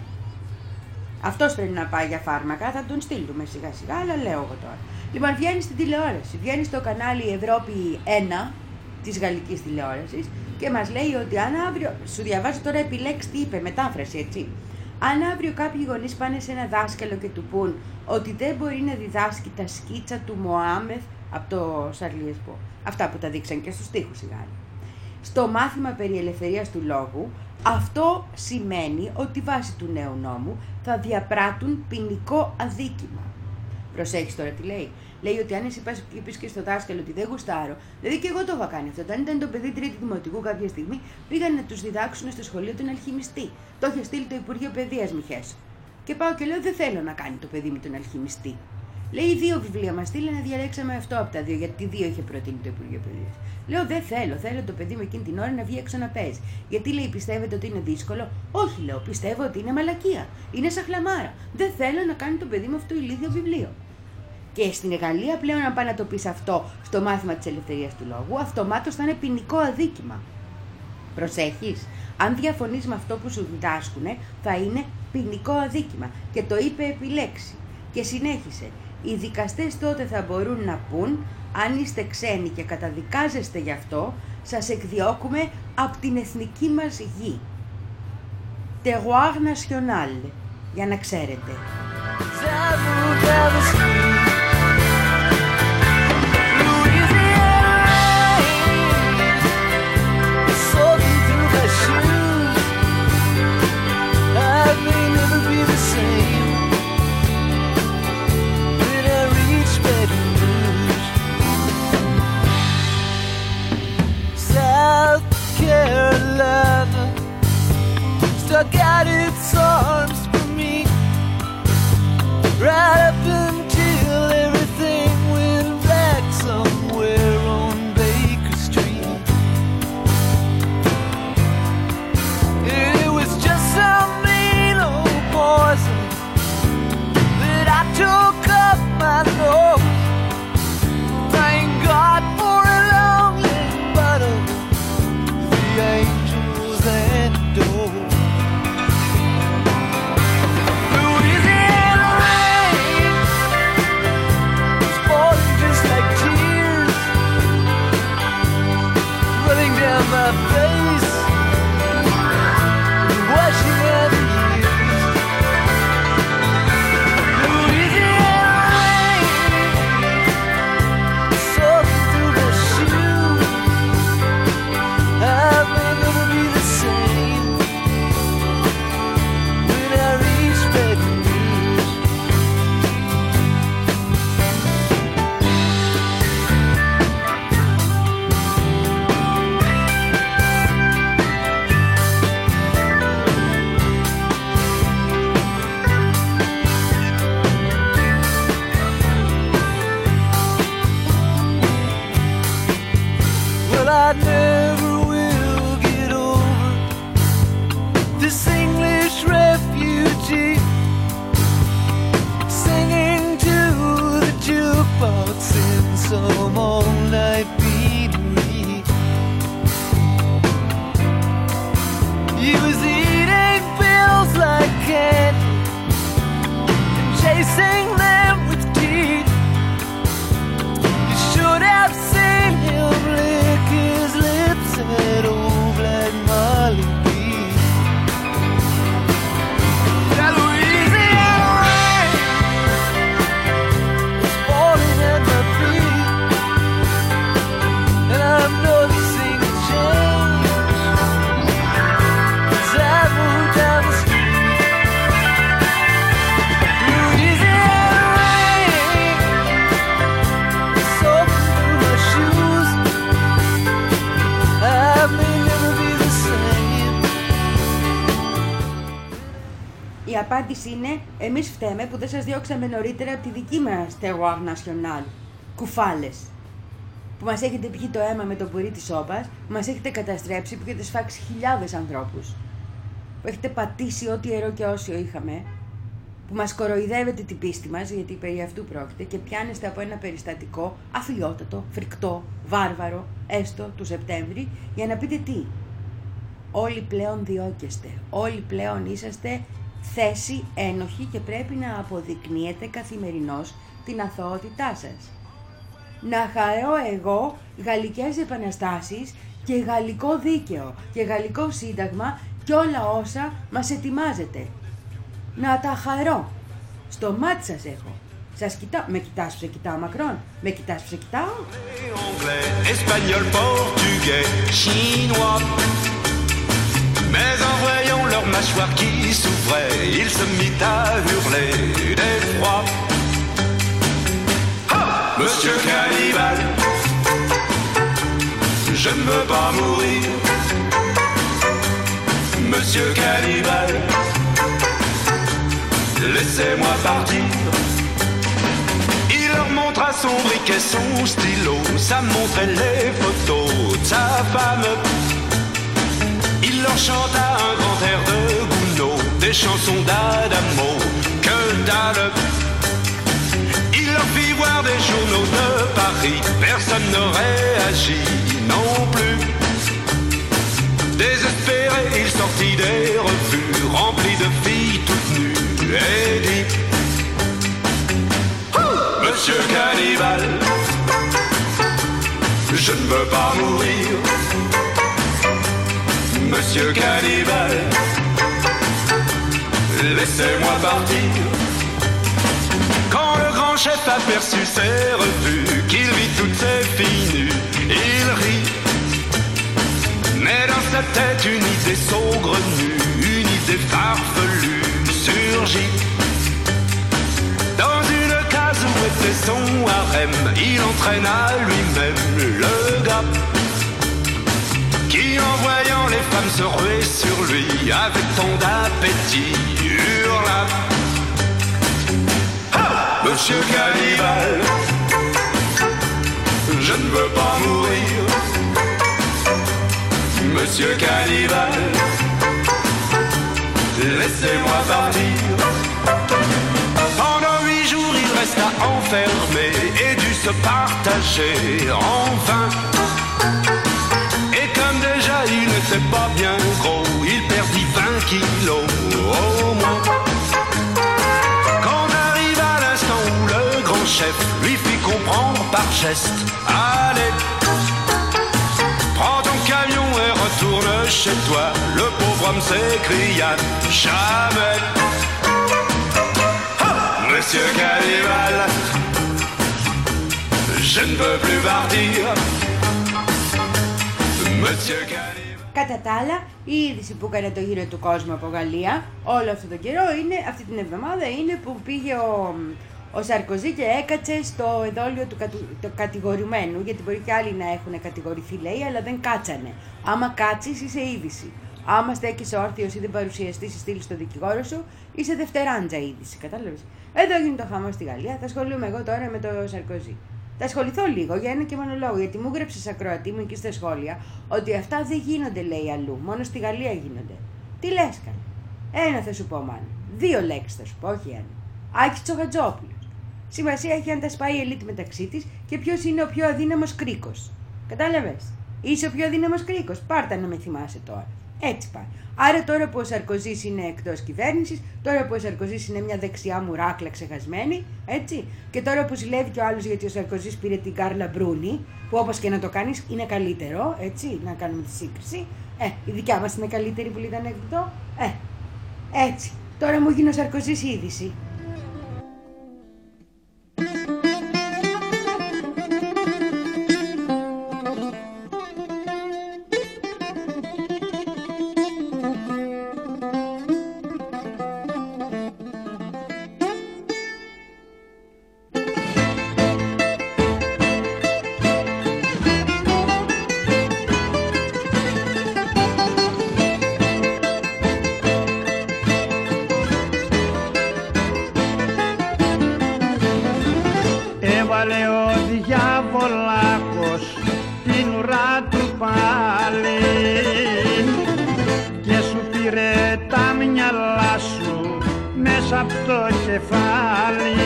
Αυτός πρέπει να πάει για φάρμακα, θα τον στείλουμε σιγά σιγά, αλλά λέω εγώ τώρα. Λοιπόν, βγαίνει στην τηλεόραση, βγαίνει στο κανάλι Ευρώπη ένα της γαλλικής τηλεόρασης και μας λέει ότι αν αύριο, σου διαβάζω τώρα επιλέξει τι είπε, μετάφραση έτσι. Αν αύριο κάποιοι γονείς πάνε σε ένα δάσκαλο και του πούν ότι δεν μπορεί να διδάσκει τα σκίτσα του Μωάμεθ από το Σαρλί Εμπδό, αυτά που τα δείξαν και στους στίχους οι Γάλλοι, στο μάθημα περί ελευθερίας του λόγου, αυτό σημαίνει ότι βάσει του νέου νόμου θα διαπράττουν ποινικό αδίκημα. Προσέχεις τώρα τι λέει. Λέει ότι αν εσύ πας και πεις και στο δάσκαλο ότι δεν γουστάρω, δηλαδή και εγώ το είχα κάνει αυτό. Όταν ήταν το παιδί τρίτη δημοτικού κάποια στιγμή, πήγαν να τους διδάξουν στο σχολείο τον αλχημιστή. Το είχε στείλει το Υπουργείο Παιδείας Μιχές. Και πάω και λέω: δεν θέλω να κάνει το παιδί με τον αλχημιστή. Λέει: δύο βιβλία μας στείλανε, διαλέξαμε αυτό από τα δύο, γιατί δύο είχε προτείνει το Υπουργείο Παιδείας. Λέω: δεν θέλω, θέλω το παιδί με εκείνη την ώρα να βγει έξω να παίζει. Γιατί λέει: πιστεύετε ότι είναι δύσκολο? Όχι, λέω, πιστεύω ότι είναι μαλακία. Είναι σαχλαμάρα. Δεν θέλω να κάνει το παιδί με αυτό ηλίθιο βιβλίο. Και στην Γαλλία πλέον, αν πάει να το πεις αυτό στο μάθημα της ελευθερίας του λόγου, αυτομάτως θα είναι ποινικό αδίκημα. Προσέχεις. Αν διαφωνείς με αυτό που σου διδάσκουνε, θα είναι ποινικό αδίκημα. Και το είπε επιλέξει. Και συνέχισε. Οι δικαστές τότε θα μπορούν να πούν, αν είστε ξένοι και καταδικάζεστε γι' αυτό, σας εκδιώκουμε από την εθνική μας γη. Terroir national, για να ξέρετε. Carolina stuck out its arms for me right up until everything went black somewhere on Baker Street. It was just some mean old poison that I took up my nose. Thank God for a long leg bottle, angels and door. Louisiana rain is falling just like tears, running down my face and washing out the years. Louisiana rain soaking through my shoes. I may never be the same when I reach Baton Rouge. Well, I never this English refugee singing to the jukebox in some all-night beanery. He was eating pills like candy and chasing them with teeth. You should have seen him lick his lips at old Black Molly. απάντηση είναι εμείς φταίμε που δεν σας διώξαμε νωρίτερα από τη δική μας Terroir National. Κουφάλες. Που μας έχετε πιει το αίμα με το πουρί της σόπας, που μας έχετε καταστρέψει, που έχετε σφάξει χιλιάδες ανθρώπους. Που έχετε πατήσει ό,τι ιερό και όσιο είχαμε. Που μας κοροϊδεύετε την πίστη μας, γιατί περί αυτού πρόκειται, και πιάνεστε από ένα περιστατικό αφιλιότατο, φρικτό, βάρβαρο, έστω του Σεπτέμβρη, για να πείτε τι. Όλοι πλέον διώκεστε, όλοι πλέον είσαστε θέση ένοχοι και πρέπει να αποδεικνύετε καθημερινώς την αθωότητά σας. Να χαρώ εγώ γαλλικές επαναστάσεις και γαλλικό δίκαιο και γαλλικό σύνταγμα και όλα όσα μας ετοιμάζετε. Να τα χαρώ. Στο μάτι σας έχω. Σας κοιτάω. Με κοιτάς που σε κοιτάω, Μακρόν? Με κοιτάς που σε κοιτάω? Anglais, espagnol, portugais, chinois. Mais en voyant leur mâchoire qui s'ouvrait, il se mit à hurler d'effroi. Monsieur Cannibale, je ne veux pas mourir. Monsieur Cannibale, laissez-moi partir. Il leur montra son briquet, son stylo, ça montrait les photos de sa femme. Il leur chanta un grand air de Gounod, des chansons d'Adamo, que dalle. Il leur fit voir des journaux de Paris, personne ne réagit non plus. Désespéré, il sortit des revues remplies de filles toutes nues et dit: Monsieur Cannibale, je ne veux pas mourir. Monsieur Cannibale, laissez-moi partir. Quand le grand chef aperçut ses revues, qu'il vit toutes ses filles nues, il rit. Mais dans sa tête une idée saugrenue, une idée farfelue surgit. Dans une case où était son harem, il entraîna lui-même le gars qui, en voyant les femmes se ruer sur lui, avec tant d'appétit, hurla: ah, Monsieur Cannibale, je ne veux pas mourir. Monsieur Cannibale, laissez-moi partir. Pendant huit jours il resta enfermé et dut se partager en vain. Et comme déjà il n'était pas bien gros, il perdit vingt kilos au moins. Quand arriva l'instant où le grand chef lui fit comprendre par geste: allez, prends ton camion et retourne chez toi. Le pauvre homme s'écria: jamais. Oh, Monsieur Cannibale, je ne veux plus partir. Monsieur Cannibale. Κατά τα άλλα, η είδηση που έκανε το γύρο του κόσμου από Γαλλία όλο αυτό τον καιρό είναι, αυτή την εβδομάδα, είναι που πήγε ο, ο Σαρκοζή και έκατσε στο εδόλιο του, κατου, του κατηγορουμένου, γιατί μπορεί και άλλοι να έχουν κατηγορηθεί, λέει, αλλά δεν κάτσανε. Άμα κάτσεις είσαι είδηση. Άμα στέκεις όρθιος ή δεν παρουσιαστείς ή στείλεις στο δικηγόρο σου, είσαι δευτεράντζα είδηση. Κατάλαβες? Εδώ γίνει το χαμό στη Γαλλία. Θα ασχολούμαι εγώ τώρα με το Σαρκοζή. Θα ασχοληθώ λίγο για ένα και μόνο λόγο, γιατί μου γράψε ακροατή μου εκεί στα σχόλια ότι αυτά δεν γίνονται, λέει, αλλού. Μόνο στη Γαλλία γίνονται. Τι λες, καλέ? Ένα θα σου πω, μάλλον. Δύο λέξεις θα σου πω, όχι ένα. Άκης Τσοχατζόπουλος. Σημασία έχει αν τα σπάει η ελίτ μεταξύ της και ποιος είναι ο πιο αδύναμος κρίκος. Κατάλαβες? Είσαι ο πιο αδύναμος κρίκος. Πάρτα να με θυμάσαι τώρα. Έτσι πάει. Άρα τώρα που ο Σαρκοζής είναι εκτός κυβέρνησης, τώρα που ο Σαρκοζής είναι μια δεξιά μουράκλα ξεχασμένη, έτσι, και τώρα που ζηλεύει και ο άλλος γιατί ο Σαρκοζής πήρε την Κάρλα Μπρούνι, που όπως και να το κάνεις είναι καλύτερο, έτσι, να κάνουμε τη σύγκριση. Ε, η δικιά μας είναι καλύτερη που ήταν εκδοτό. Ε, έτσι. Τώρα μου γίνει ο Σαρκοζής είδηση. έβαλε ο διάβολάκος την ουρά του πάλι και σου πήρε τα μυαλά σου μέσα από το κεφάλι.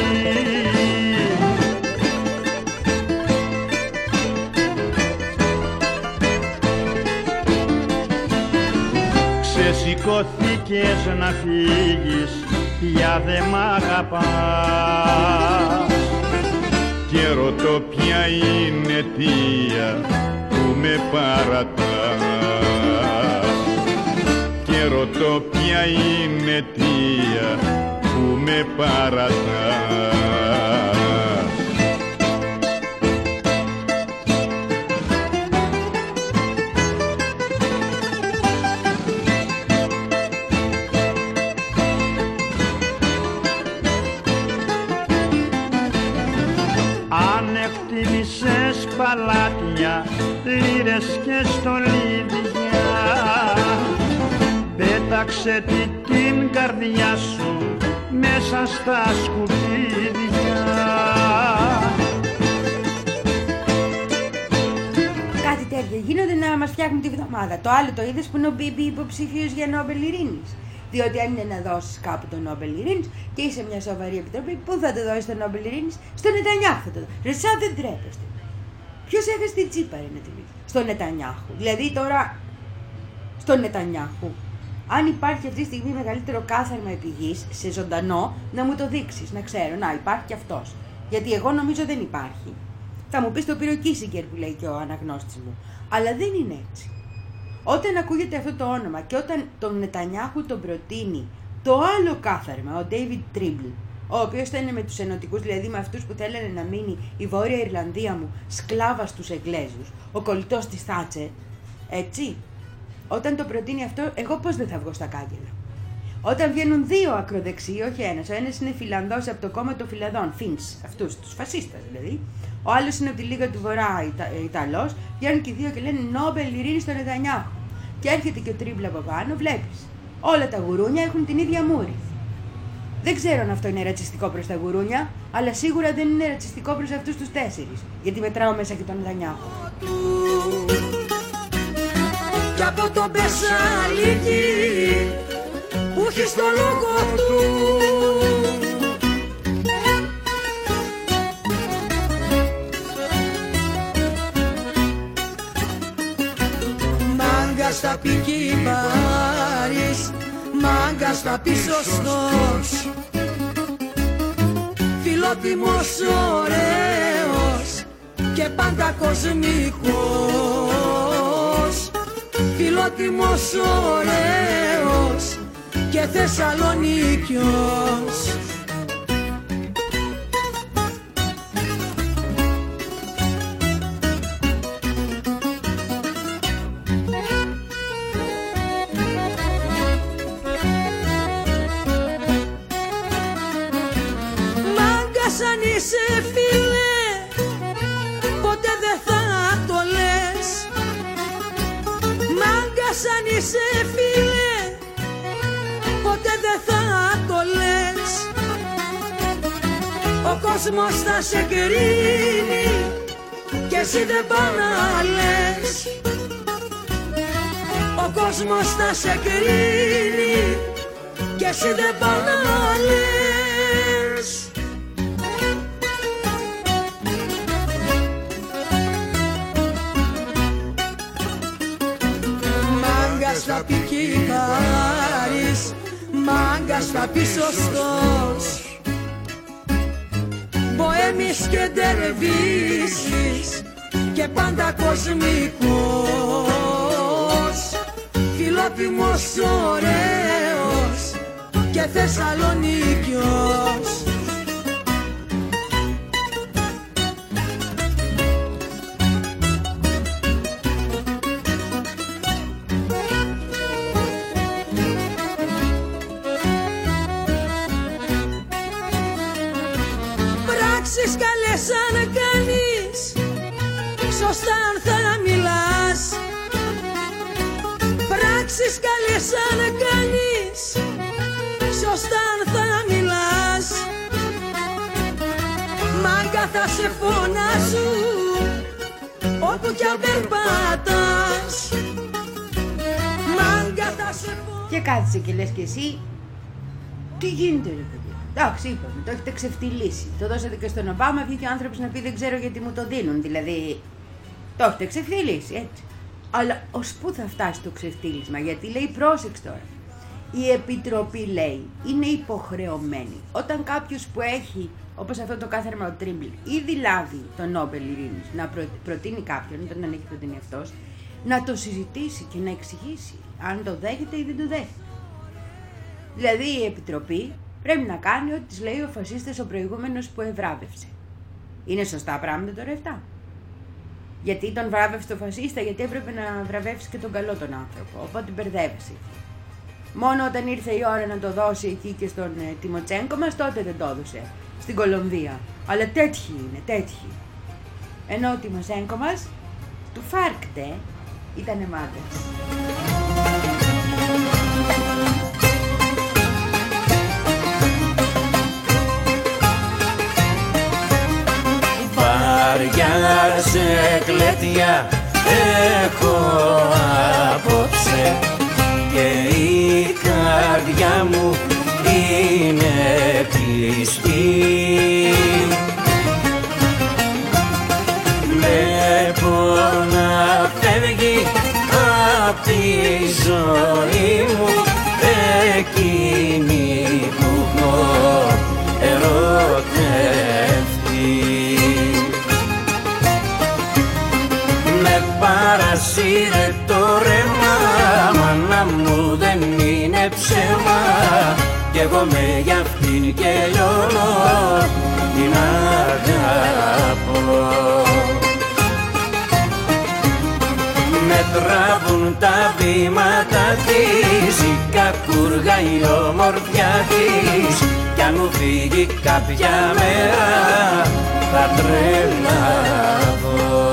Ξεσηκώθηκες να φύγεις, πια δε μ' αγαπάς και ρωτώ ποια είναι αιτία που με παρατάς και ρωτώ ποια είναι αιτία που με παρατάς. Εκτίμησες παλάτια, λίρες και στολίδια, πέταξε την καρδιά σου μέσα στα σκουπίδια. Κάτι τέτοια γίνονται να μας φτιάχνουν τη βδομάδα. Το άλλο το είδες που είναι ο Μπίμπι υποψήφιος για Νόμπελ Ειρήνης. Διότι αν είναι να δώσεις κάπου τον Νόμπελ Ειρήνης και είσαι μια σοβαρή επιτροπή, πού θα το δώσεις τον Νόμπελ Ειρήνης? Στον Νετανιάχου θα το δώσεις. Ρε σαν δεν τρέπεστε. Ποιος έχασε την τσίπα ρε να τη βρει? Στον Νετανιάχου. Δηλαδή τώρα στον Νετανιάχου. Αν υπάρχει αυτή τη στιγμή μεγαλύτερο κάθαρμα επί γης, σε ζωντανό, να μου το δείξεις, να ξέρω. Να υπάρχει και αυτός. Γιατί εγώ νομίζω δεν υπάρχει. Θα μου πεις το πήρε ο Κίσιγκερ που λέει και ο αναγνώστης μου. Αλλά δεν είναι έτσι. Όταν ακούγεται αυτό το όνομα και όταν τον Νετανιάχου τον προτείνει το άλλο κάθαρμα, ο Ντέιβιντ Τρίμπλ, ο οποίος θα είναι με τους ενωτικούς, δηλαδή με αυτούς που θέλανε να μείνει η Βόρεια Ιρλανδία μου σκλάβα στους Εγγλέζους, ο κολλητός της Θάτσερ, έτσι, όταν το προτείνει αυτό, εγώ πώς δεν θα βγω στα κάγκελα? Όταν βγαίνουν δύο ακροδεξιοί, όχι ένας, ο ένας είναι Φιλανδός από το κόμμα των Φιλανδών, Φίνς, αυτούς, τους φασίστας δηλαδή, ο άλλος είναι από τη Λίγα του Βορρά Ιτα, Ιταλός, βγαίνουν και οι δύο και λένε Νόμπελ Ειρήνη στον Νετανιάχου. Και έρχεται και ο Τρίμπλ από πάνω, βλέπεις. Όλα τα γουρούνια έχουν την ίδια μούρη. Δεν ξέρω αν αυτό είναι ρατσιστικό προς τα γουρούνια, αλλά σίγουρα δεν είναι ρατσιστικό προς αυτούς τους τέσσερις. Γιατί μετράω μέσα και τον Νετανιάχου. Κι από τον Πεσσαλίκη που έχει στο λόγο του μάγκας θα πει κι πάρεις, μάγκας θα πει σωστός, φιλότιμος ωραίος και πάντα κοσμικός, φιλότιμος ωραίος και Θεσσαλονίκιος. Μάγκας αν είσαι φίλε, ποτέ δεν θα το λες. Μάγκας αν είσαι φίλε, ποτέ δεν θα το λες. Ο κόσμος θα σε κρίνει και εσύ δεν πά να λες. Ο κόσμος θα σε κρίνει και εσύ δεν πά να λες. Μάγκας θα πει κι πάρεις, μάγκας θα πει σωστός, μποέμις και ντερβίσεις και πάντα κοσμικός, φιλότιμος ωραίος και Θεσσαλονίκιος. Πράξεις καλές αν κάνεις, σωστά αν θα μιλάς. Πράξεις καλές αν κάνεις, σωστά αν θα μιλάς. Μάγκα θα σε φωνάζουν όπου κι αν περπατάς. Μάγκα θα σε φωνάζουν. Και κάθεσαι και λες και εσύ, τι γίνεται ρε παιδί. Εντάξει, είπαμε, το έχετε ξεφτυλίσει. Το δώσατε και στον Ομπάμα, βγήκε ο άνθρωπος να πει δεν ξέρω γιατί μου το δίνουν. Δηλαδή, το έχετε ξεφτυλίσει, έτσι. Αλλά ως πού θα φτάσει το ξεφτύλισμα, γιατί λέει πρόσεξε τώρα. Η Επιτροπή λέει είναι υποχρεωμένη όταν κάποιος που έχει, όπως αυτό το κάθαρμα ο Τρίμπλ, ήδη λάβει το Νόμπελ Ειρήνης, να προ, προτείνει κάποιον, όταν δεν έχει προτείνει αυτός, να το συζητήσει και να εξηγήσει αν το δέχεται ή δεν το δέχεται. Δηλαδή η Επιτροπή πρέπει να κάνει ό,τι της λέει ο φασίστας ο προηγούμενος που ευράβευσε. Είναι σωστά πράγματα τώρα αυτά. Γιατί τον βράβευσε το φασίστα, γιατί έπρεπε να βραβεύσει και τον καλό τον άνθρωπο. Οπότε μπερδεύεσαι. Μόνο όταν ήρθε η ώρα να το δώσει εκεί και στον ε, Τιμοτσένκο μας, τότε δεν το έδωσε. Στην Κολομβία. Αλλά τέτοιοι είναι, τέτοιοι. Ενώ ο Τιμοτσένκο μας, του φάρκτε, ήτανε μάντας. Βαριά σε κλαίτια έχω απόψε και η καρδιά μου είναι κλειστή. Βλέπω να φεύγει απ' τη ζωή μου εκείνη που έχω ερωτευτεί. Με παρασύρε το ρεύμα, μάνα μου δεν είναι ψέμα κι εγώ με για αυτήν και λιώνω, την αγαπώ. Με τραβούν τα βήματα της, η κακούργα η ομορφιά της κι αν μου φύγει κάποια μέρα θα τρελαθώ.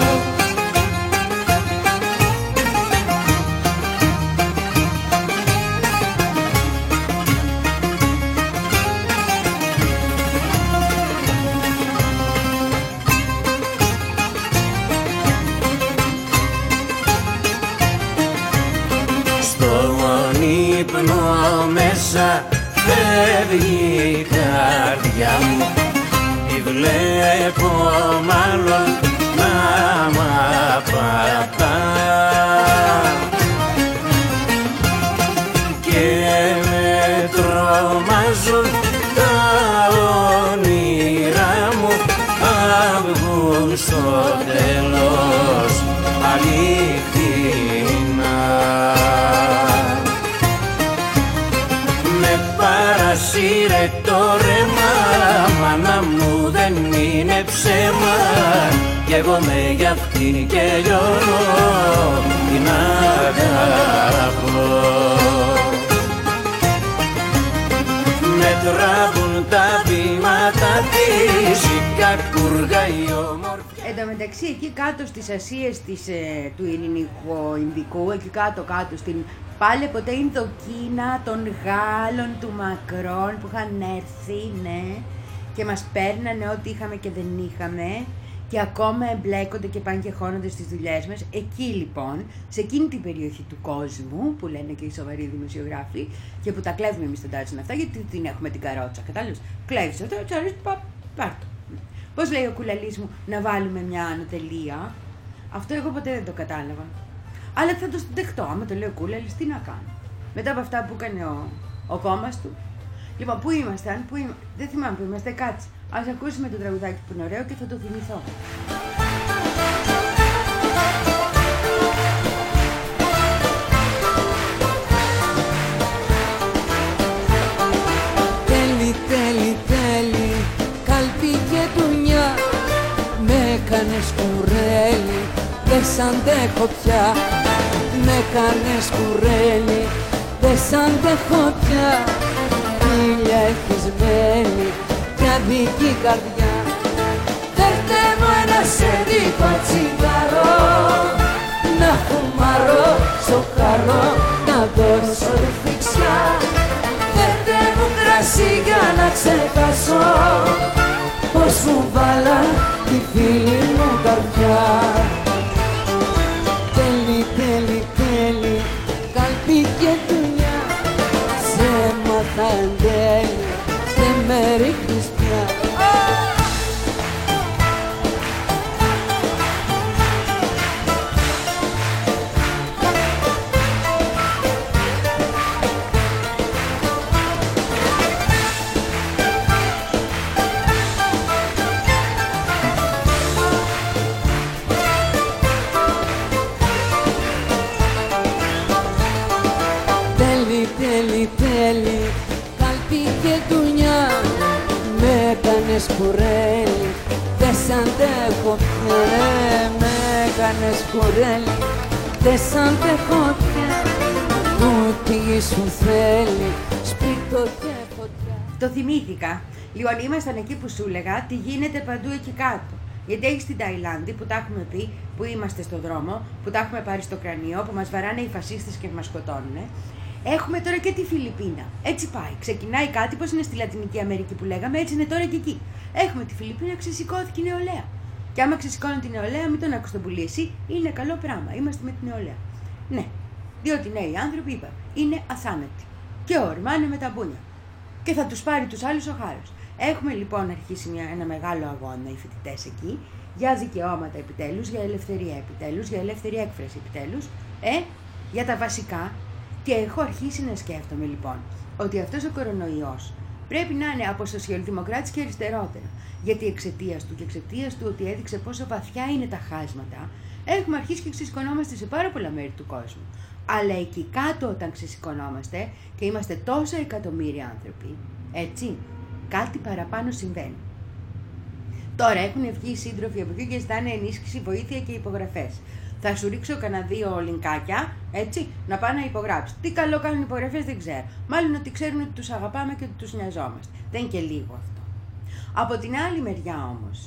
Μέσα φεύγει η καρδιά μου, τη βλέπω μάλλον να μ' απατά και με τρομάζουν τα όνειρά μου, αυγούν στο τέλος αληθινά. Παρασύρε το ρεύμα, μάνα μου δεν είναι ψέμα κι εγώ με για αυτήν και λιώνω, την αγαπώ. Με τραβούν τα βήματα της, η κακούργα η ομορφιά. Εν τω μεταξύ εκεί κάτω στις ασίες της, ε, του Ειρηνικού Ινδικού, εκεί κάτω κάτω στην πάλι ποτέ Ινδοκίνα των Γάλλων του Μακρόν που είχαν έρθει, ναι, και μας παίρνανε ό,τι είχαμε και δεν είχαμε και ακόμα εμπλέκονται και πάνε και χώνονται στις δουλειές μας. Εκεί λοιπόν, σε εκείνη την περιοχή του κόσμου που λένε και οι σοβαροί δημοσιογράφοι και που τα κλέβουμε εμείς τον τάτσον αυτά γιατί την έχουμε την καρότσα, κατάλαβες, κλέβεις αυτό, τσάρεις, πάρ' το. Πώς λέει ο Κουλαλής μου να βάλουμε μια ανωτελεία, αυτό εγώ ποτέ δεν το κατάλαβα. Αλλά θα το δεχτώ, άμα το λέει ο Κούλαλης, τι να κάνω. Μετά από αυτά που έκανε ο, ο κόμμας του. Λοιπόν, πού ήμασταν, πού είμα... δεν θυμάμαι που είμαστε, κάτσε. Ας ακούσουμε το τραγουδάκι που είναι ωραίο και θα το θυμηθώ. Τέλει, τέλει, τέλει, καλπί και ντουνιά, με έκανες κουρέλι, δεν σ' αντέχω πια. Με κάνες κουρέλι, δεν σ' αντέχω πια. Ήλια έχεις μέλη και αδική καρδιά. Φέρτε μου ένα σεντίκο τσιγάρο, να φουμαρώ στο χαρό, να δώσω ρουφιξιά. Φέρτε μου κρασί για να ξεχάσω πως μου Τέλει, τέλει, τέλει, καλπή και δουλειά. Σε μάθα εν τέλει, δεν με ρίχνεις πια. Τέλει, τέλει, καλπή και δουλειά. Με έκανες κουρέλι, δεν σ' αντέχω πια. Με έκανες κουρέλι, δεν σ' αντέχω πια. Τούτη γη σου θέλει, σπίρτο και φωτιά. Το θυμήθηκα. Λοιπόν, ήμασταν εκεί που σου έλεγα τι γίνεται παντού εκεί κάτω. Γιατί έχει την Ταϊλάνδη που τα έχουμε πει, που είμαστε στο δρόμο, που τα έχουμε πάρει στο κρανίο, που μας βαράνε οι φασίστες και μας σκοτώνουν. Έχουμε τώρα και τη Φιλιππίνα. Έτσι πάει. Ξεκινάει κάτι, πώς είναι στη Λατινική Αμερική που λέγαμε, έτσι είναι τώρα και εκεί. Έχουμε τη Φιλιππίνα, ξεσηκώθηκε η νεολαία. Και άμα ξεσηκώνει τη νεολαία, μην τον ακούς τον πουλί εσύ, είναι καλό πράγμα. Είμαστε με τη νεολαία. Ναι, διότι ναι, οι άνθρωποι είπα, είναι αθάνατοι. Και ορμάνε με τα μπούνια. Και θα τους πάρει τους άλλους ο χάρος. Έχουμε λοιπόν αρχίσει μια, ένα μεγάλο αγώνα οι φοιτητές εκεί για δικαιώματα επιτέλους, για ελευθερία επιτέλους, για ελεύθερη έκφραση επιτέλους, ε, για τα βασικά. Και έχω αρχίσει να σκέφτομαι λοιπόν ότι αυτός ο κορονοϊός πρέπει να είναι από σοσιαλδημοκράτης και αριστερότερα. Γιατί εξαιτίας του και εξαιτίας του ότι έδειξε πόσο βαθιά είναι τα χάσματα, έχουμε αρχίσει και ξεσηκωνόμαστε σε πάρα πολλά μέρη του κόσμου. Αλλά εκεί κάτω όταν ξεσηκωνόμαστε και είμαστε τόσα εκατομμύρια άνθρωποι, έτσι, κάτι παραπάνω συμβαίνει. Τώρα έχουν βγει οι σύντροφοι από εκεί και ζητάνε ενίσχυση, βοήθεια και υπογραφές. Θα σου ρίξω κανένα δύο λινκάκια, έτσι, να πάνε να υπογράψει. Τι καλό κάνουν οι υπογραφές δεν ξέρω. Μάλλον ότι ξέρουν ότι τους αγαπάμε και ότι τους νοιαζόμαστε. Δεν είναι και λίγο αυτό. Από την άλλη μεριά όμως,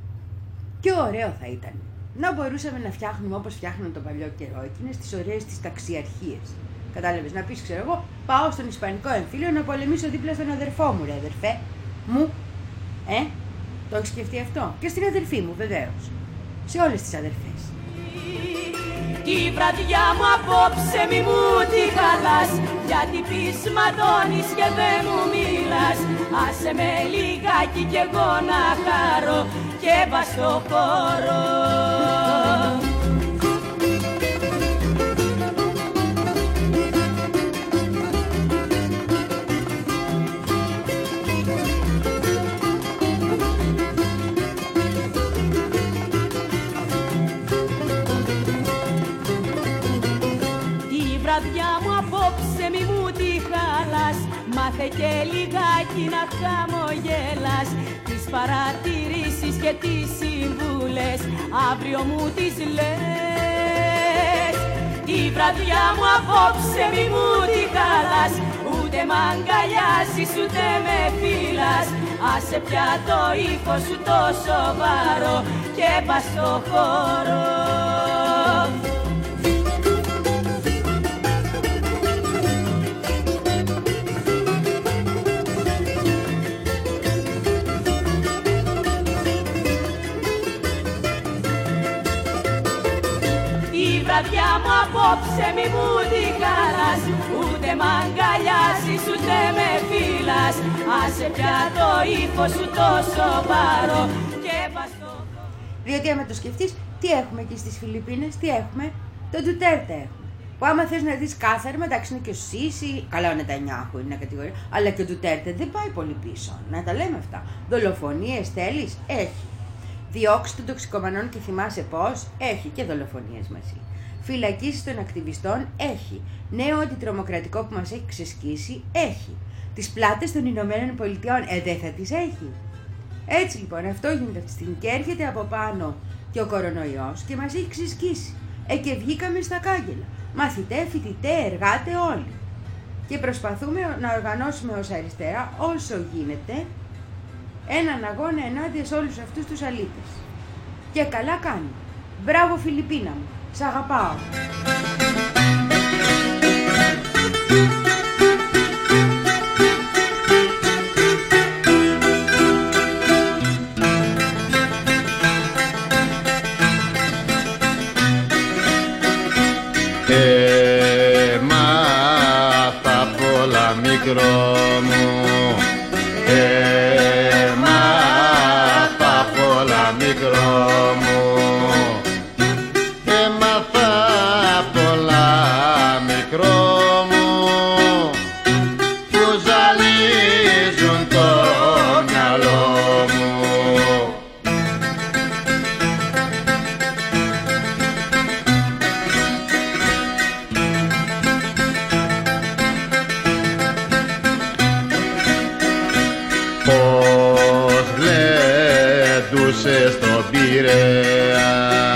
πιο ωραίο θα ήταν να μπορούσαμε να φτιάχνουμε όπως φτιάχνουν τον παλιό καιρό, εκείνες τις ωραίες τις ταξιαρχίες. Κατάλαβες, να πεις, ξέρω εγώ, πάω στον Ισπανικό εμφύλιο να πολεμήσω δίπλα στον αδερφό μου, ρε αδερφέ μου. Ε, το έχεις σκεφτεί αυτό? Και στην αδερφή μου, βεβαίως. Σε όλες τις αδερφές. Τη βραδιά μου απόψε μη μου τη χαλάς, γιατί πεισματώνεις και δεν μου μιλάς. Άσε με λιγάκι κι εγώ να χαρώ και πας στο χώρο. Βραδιά μου απόψε μη μου τη χαλάς, μάθε και λιγάκι να χαμογελάς. Τις παρατηρήσεις και τις συμβούλες αύριο μου τις λες. Τη βραδιά μου απόψε μη μου τη χαλάς, ούτε μ' αγκαλιάζεις ούτε με φύλας. Άσε πια το ύφος σου το σοβαρό και πας στο χώρο. Βραδιά μου απόψε μη μου τη χαλάς, ούτε μ' αγκαλιάζεις ούτε με φύλας. Άσε πια το ύφος σου το σοβαρό και πας στο χώρο. Διότι άμα το σκεφτείς, τι έχουμε εκεί στις Φιλιππίνες, τι έχουμε? Τον Ντουτέρτε έχουμε. Που άμα θες να δεις κάθαρμα, εντάξει είναι και ο Σίση, καλά ο Νετανιάχου είναι μια κατηγορία, αλλά και ο Ντουτέρτε δεν πάει πολύ πίσω, να τα λέμε αυτά. Δολοφονίες θέλεις? Έχει. Διώξεις των τοξικομανών και θυμάσαι πώς? Έχει και δολοφονίες μαζί. Φυλακίσεις των ακτιβιστών? Έχει. Νέο αντιτρομοκρατικό που μας έχει ξεσκίσει? Έχει. Τις πλάτες των Ηνωμένων Πολιτειών, ε, δεν θα τις έχει? Έτσι λοιπόν, αυτό γίνεται αυτή τη στιγμή και έρχεται από πάνω και ο κορονοϊός και μας έχει ξεσκίσει. Ε, και βγήκαμε στα κάγκελα. Μαθητέ, φοιτητέ, εργάτε, όλοι. Και προσπαθούμε να οργανώσουμε ως αριστερά όσο γίνεται έναν αγώνα ενάντια σε όλους αυτούς τους αλήτες. Και καλά κάνει. Μπράβο Φιλιππίνα μου. Σ' αγαπάω. μικρό μου, έμαθα πολλά μικρό μου, έμαθα πολλά μικρό μου, που ζαλίζουν το μυαλό μου. Πώς γλέντουσες στον Πειραιά,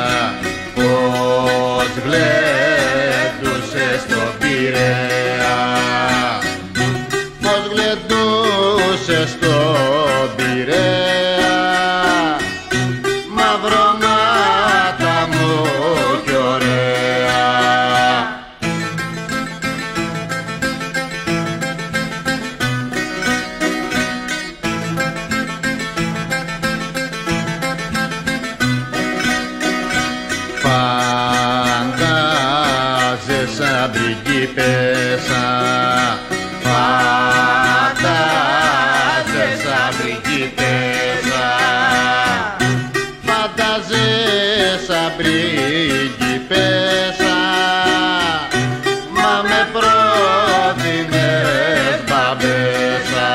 πώς γλέντουσες στον Πειραιά, πώς γλέντουσες στον Πειραιά, μαυρομάτα μου κι ωραία. Φαντάζεσαι πριγκίπεσσα, φαντάζεσαι πριγκίπεσσα, φαντάζεσαι πριγκίπεσσα, μα με πρότεινες μπαμπέσα.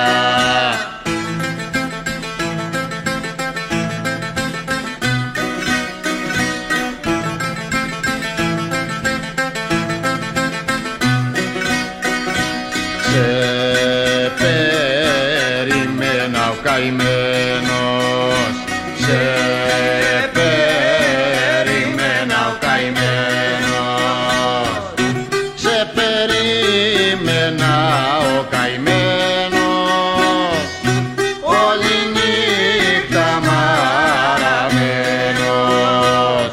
Σε περιμένα ο καημένος, σε περιμένα ο καημένος, σε περιμένα ο καημένος, όλη νύχτα μαραμένος.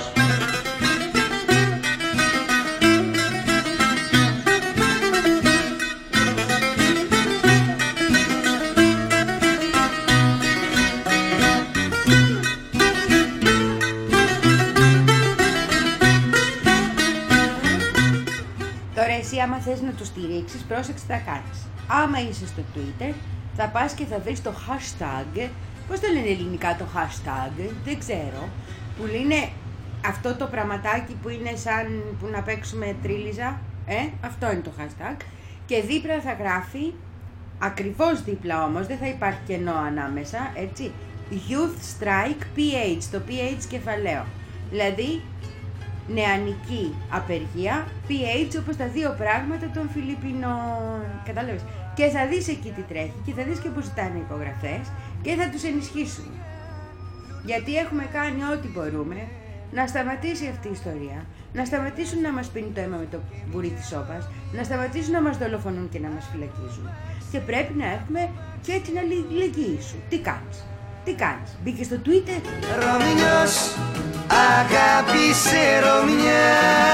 Τώρα εσύ άμα θες να το στηρίξεις, πρόσεξε τι θα κάνεις. Άμα είσαι στο Twitter, θα πας και θα βρεις το hashtag, πώς το λένε ελληνικά το hashtag, δεν ξέρω, που λένε αυτό το πραγματάκι που είναι σαν που να παίξουμε τρίλιζα, ε, αυτό είναι το hashtag, και δίπλα θα γράφει, ακριβώς δίπλα όμως, δεν θα υπάρχει κενό ανάμεσα, έτσι, Youth Strike πι έιτς, το πι έιτς κεφαλαίο, δηλαδή νεανική απεργία, πι έιτς, όπως τα δύο πράγματα των Φιλιππινών, κατάλαβες, και θα δεις εκεί τι τρέχει και θα δεις και που ζητάνε υπογραφές και θα τους ενισχύσουν, γιατί έχουμε κάνει ό,τι μπορούμε να σταματήσει αυτή η ιστορία, να σταματήσουν να μας πίνουν το αίμα με το μπουρί της σόπας, να σταματήσουν να μας δολοφονούν και να μας φυλακίζουν, και πρέπει να έχουμε και την αλληλεγγύη σου. Τι κάνεις, τι κάνεις, μπήκε στο Twitter. Ρωμινιός, αγάπησε Ρωμιά,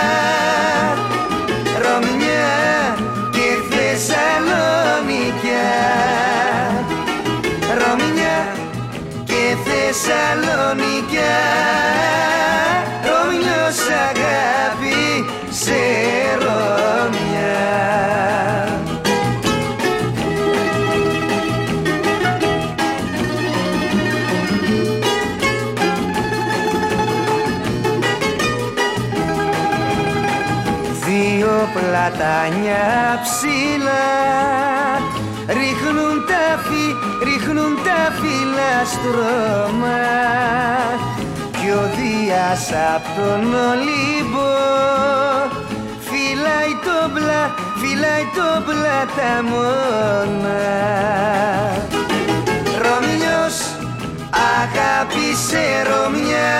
Ρωμιά και Θεσσαλονικιά, Ρωμινιά και Θεσσαλονικιά, Ρωμινιός αγάπησε Ρωμιά. Δύο πλατάνια ψηλά ρίχνουν τα, φυ, ρίχνουν τα φύλλα στρώμα, κι ο Δίας απ' τον Ολύμπο φυλάει το μπλα, φυλάει το πλαταμόνα. Ρωμιός, αγάπησε Ρωμιά,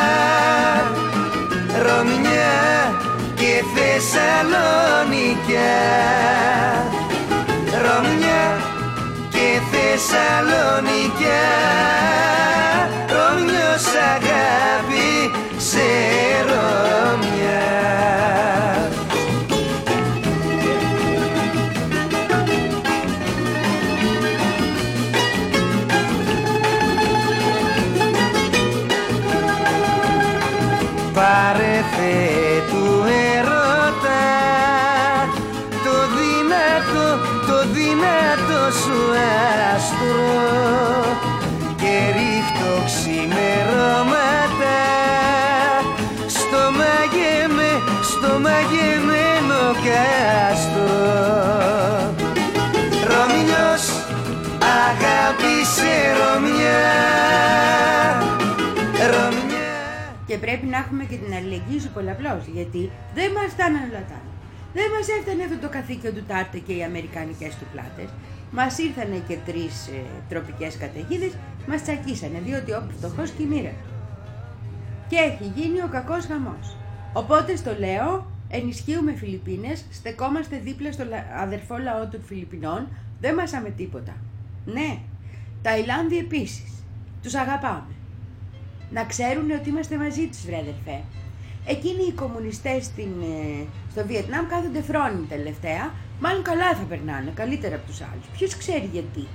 Ρωμιά και Θεσσαλονικιά, Ρωμιά και Θεσσαλονικιά, Ρωμιός αγάπησε Ρωμιά. Πάρε Θεέ του ερώτα το δυνατό, το δυνατό άστρο και ρίχτω ξημερώματα στο μαγεμέ, στο μαγεμένο κάστρο. Ρωμινιός αγάπησε Ρωμιά, Ρωμιά. Και πρέπει να έχουμε και την αλληλεγγύη σου πολλαπλώς, γιατί δεν μας φτάναν όλα τα άλλα. Δεν μας έφτανε αυτό το καθήκιο του Τάρτε και οι αμερικανικές του πλάτες. Μας ήρθανε και τρεις ε, τροπικές καταιγίδες, μας τσακίσανε, διότι ο φτωχός και η μοίρα. Και έχει γίνει ο κακός χαμός. Οπότε στο λέω, ενισχύουμε Φιλιππίνες, στεκόμαστε δίπλα στο αδερφό λαό των Φιλιππινών, δεν μασάμε τίποτα. Ναι, Ταϊλάνδη επίσης, τους αγαπάμε. Να ξέρουν ότι είμαστε μαζί τους, βρε αδερφέ. Εκείνοι οι κομμουνιστές στην, ε, στο Βιετνάμ κάθονται φρόνοι τελευταία, μάλλον καλά θα περνάνε, καλύτερα από τους άλλους. Ποιος ξέρει γιατί.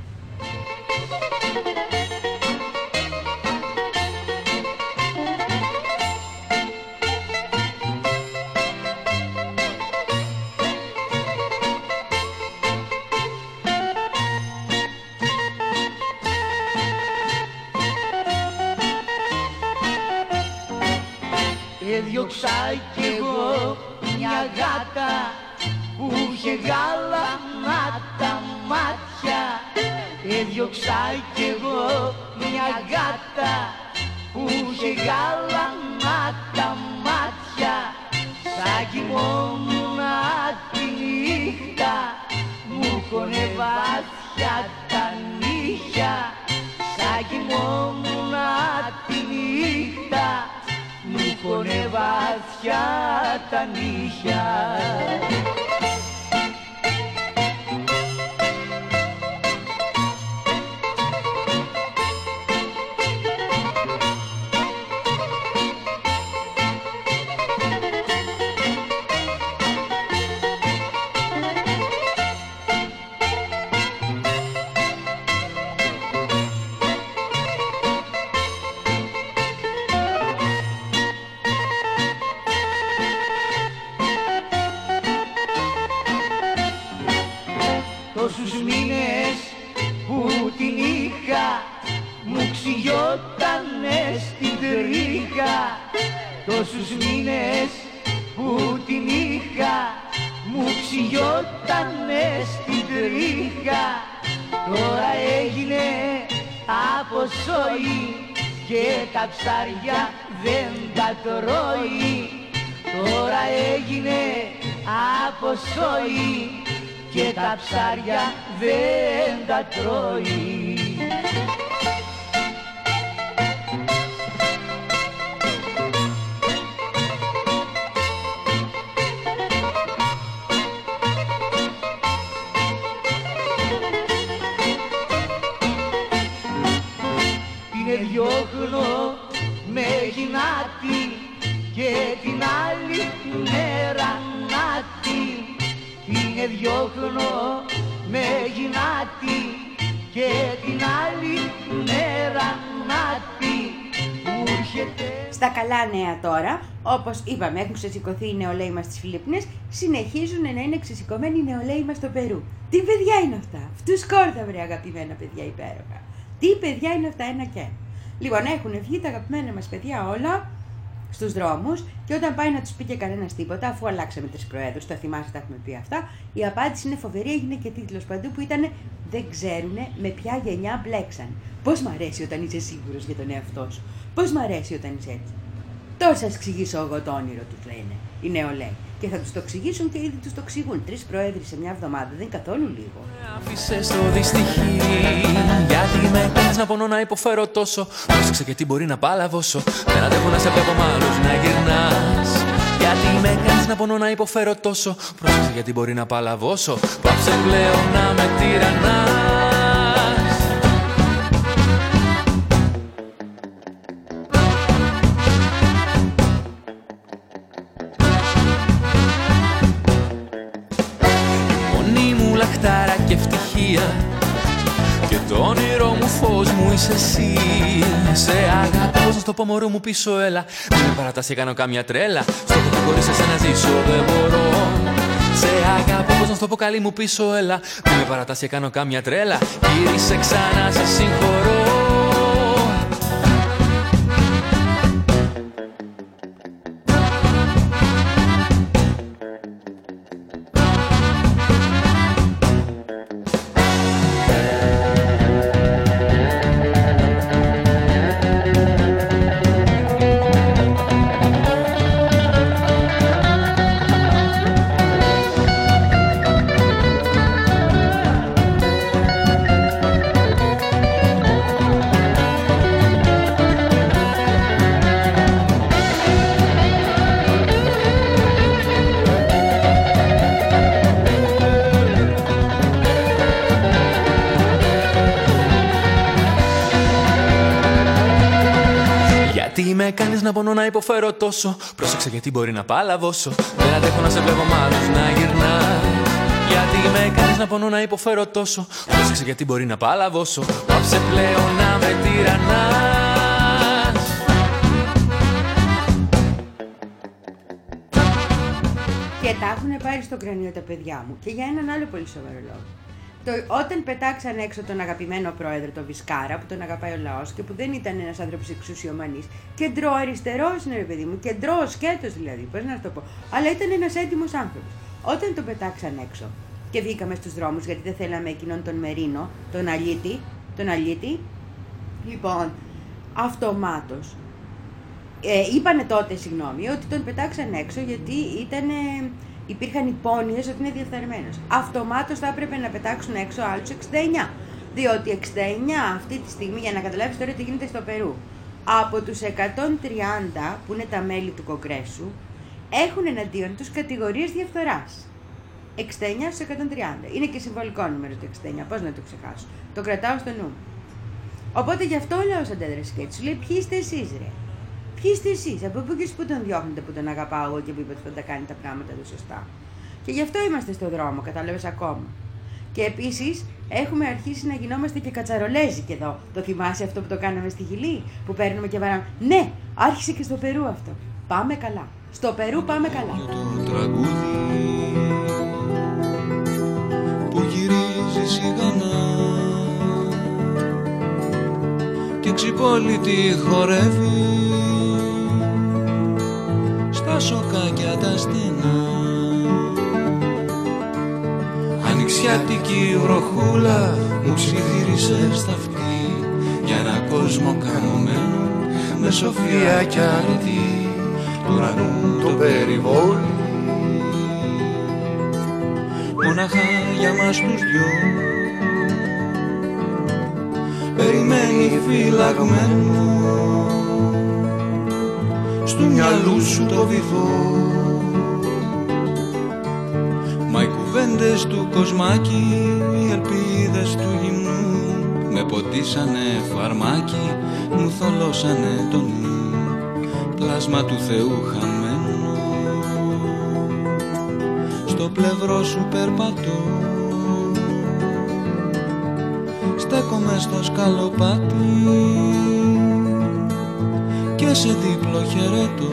Έδιωξα κι εγώ μια γάτα που είχε γαλανάτα μάτια. Έδιωξα κι εγώ μια γάτα που είχε γαλανάτα μάτια. Σαν κοιμόμουνα τη νύχτα μου χωνε βαθιά τα νύχια. Σαν κοιμόμουνα τη νύχτα μου χωνε βαθιά τα νύχια. Τόσους μήνες που την είχα μου ξυγιότανε στην τρίχα. Τόσους μήνες που την είχα μου ξυγιότανε στην τρίχα. Τώρα έγινε από σόι και τα ψάρια δεν τα τρώει. Τώρα έγινε από σόι και τα ψάρια δεν τα τρώει. Την διώχνω με γυνάτη και την άλλη μέρα νάτη. Την διώχνω με γυνάτη και την άλλη μέρα νάτη. Μου έρχεται... Στα καλά νέα τώρα, όπως είπαμε, έχουν ξεσηκωθεί οι νεολαίοι μας στις Φιλιππίνες, συνεχίζουν να είναι ξεσηκωμένοι οι νεολαίοι μας στο Περού. Τι παιδιά είναι αυτά, αυτούς κόρτα βρε αγαπημένα παιδιά υπέροχα. Τι παιδιά είναι αυτά, ένα και. Λοιπόν, έχουν βγει τα αγαπημένα μας παιδιά όλα στους δρόμους και όταν πάει να τους πει και κανένας τίποτα, αφού αλλάξαμε τρεις προέδρους, το θυμάσαι, τα έχουμε πει αυτά, η απάντηση είναι φοβερή, έγινε και τίτλος παντού που ήταν «Δεν ξέρουνε με ποια γενιά μπλέξαν». Πώς μ' αρέσει όταν είσαι σίγουρος για τον εαυτό σου. Πώς μ' αρέσει όταν είσαι έτσι. Τώρα σας εξηγήσω εγώ το όνειρο τους, λένε οι νεολαίοι. Και θα τους το εξηγήσουν και ήδη τους το εξηγούν. Τρεις πρόεδροι σε μια εβδομάδα δεν είναι καθόλου λίγο. Άφησες το δυστυχή, γιατί με κάνεις να πονώ να υποφέρω τόσο. Πρόσεξε και τι μπορεί να παλαβώσω. Δεν αντέχω να σε βλέπω μάλλον να γυρνάς. Γιατί με κάνεις να πονώ να υποφέρω τόσο. Πρόσεξε γιατί μπορεί να παλαβώσω. Πάψε πλέον να με τυραννάς. Λαχτάρα και ευτυχία και το όνειρό μου φως μου είσαι εσύ. Σε αγάπη, πώς να στο πω μωρό μου πίσω έλα. Μην με παρατάς και κάνω κάμια τρέλα. Στο ότι χωρίς εσένα ζήσω δεν μπορώ. Σε αγαπώ, πώς να στο πω καλή μου πίσω, έλα. Μη με παρατάς και κάνω κάμια τρέλα. Γύρισε ξανά, σε συγχωρώ. Με κάνεις να πονώ να υποφέρω τόσο. Πρόσεξε γιατί μπορεί να παλαβώσω. Δεν αντέχω να σε βλέπω μ' άλλους να γυρνά. Γιατί με κάνεις να πονώ να υποφέρω τόσο. Πρόσεξε γιατί μπορεί να παλαβώσω. Πάψε πλέον να με τυραννάς. Και τα έχουν πάρει στο κρανίο τα παιδιά μου. Και για έναν άλλο πολύ σοβαρό λόγο. Το, όταν πετάξαν έξω τον αγαπημένο πρόεδρο, τον Βισκάρα, που τον αγαπάει ο λαός και που δεν ήταν ένας άνθρωπος εξουσιομανής, κεντροαριστερός είναι ρε παιδί μου, κεντροσκέτος δηλαδή, πώς να το πω, αλλά ήταν ένας έτοιμος άνθρωπος. Όταν τον πετάξαν έξω και βγήκαμε στους δρόμους, γιατί δεν θέλαμε εκείνον τον Μερίνο, τον Αλίτη, τον Αλίτη, λοιπόν, αυτομάτως, ε, είπανε τότε, συγγνώμη, ότι τον πετάξαν έξω γιατί ήτανε... Υπήρχαν υπόνοιες ότι είναι διεφθαρμένος. Αυτομάτως θα έπρεπε να πετάξουν έξω άλλους εξήντα εννιά. Διότι εξήντα εννιά αυτή τη στιγμή, για να καταλάβεις τώρα τι γίνεται στο Περού, από τους εκατόν τριάντα που είναι τα μέλη του Κογκρέσου, έχουν εναντίον τους κατηγορίες διαφθοράς. εξήντα εννιά στους εκατόν τριάντα. Είναι και συμβολικό νούμερο το εξήντα εννιά, πώς να το ξεχάσω. Το κρατάω στο νου. Οπότε γι' αυτό ο λαός αντέδρασε και έτσι. Λέει, ποιοι είστε εσείς, ρε. Ποιοι είστε εσείς, από πού και που τον διώχνετε που τον αγαπάω εγώ και που είπε ότι θα τα κάνει τα πράγματα του σωστά. Και γι' αυτό είμαστε στο δρόμο, κατάλαβες ακόμα. Και επίσης έχουμε αρχίσει να γινόμαστε και κατσαρολέζικοι εδώ. Το θυμάσαι αυτό που το κάναμε στη Χιλή, που παίρνουμε και βαράμε. Ναι, άρχισε και στο Περού αυτό. Πάμε καλά. Στο Περού πάμε καλά. Το τραγούδι που γυρίζει σιγανά και ξυπόλυτη χορεύει στα σοκάκια τα στενά. Ανοιξιάτικη βροχούλα μου ψιθύρισε στα αυτή για ένα κόσμο καμωμένο με σοφία κι αρετή του ουρανού το περιβόλι. Μοναχά για μας τους δυο περιμένει φυλαγμένο στου μυαλού σου το βυθό. Μα οι κουβέντες του κοσμάκι, οι ελπίδες του γυμνού με ποτίσανε φαρμάκι, μου θολώσανε το νου, πλάσμα του Θεού χαμένο. Στο πλευρό σου περπατώ, στέκομαι στο σκαλοπάτι και σε δίπλο χαιρετώ.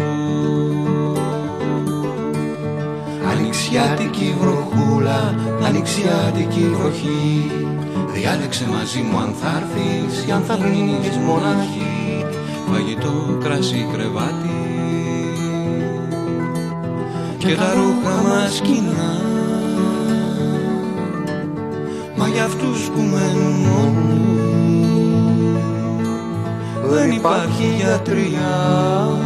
Ανοιξιάτικη βροχούλα, ανοιξιάτικη βροχή, διάλεξε μαζί μου αν θα έρθεις ή αν θα μείνεις μοναχή. Φαγητό, κρασί, κρεβάτι και τα ρούχα μας κοινά, μα για αυτούς που μένουν μόνοι δεν υπάρχει γιατριά.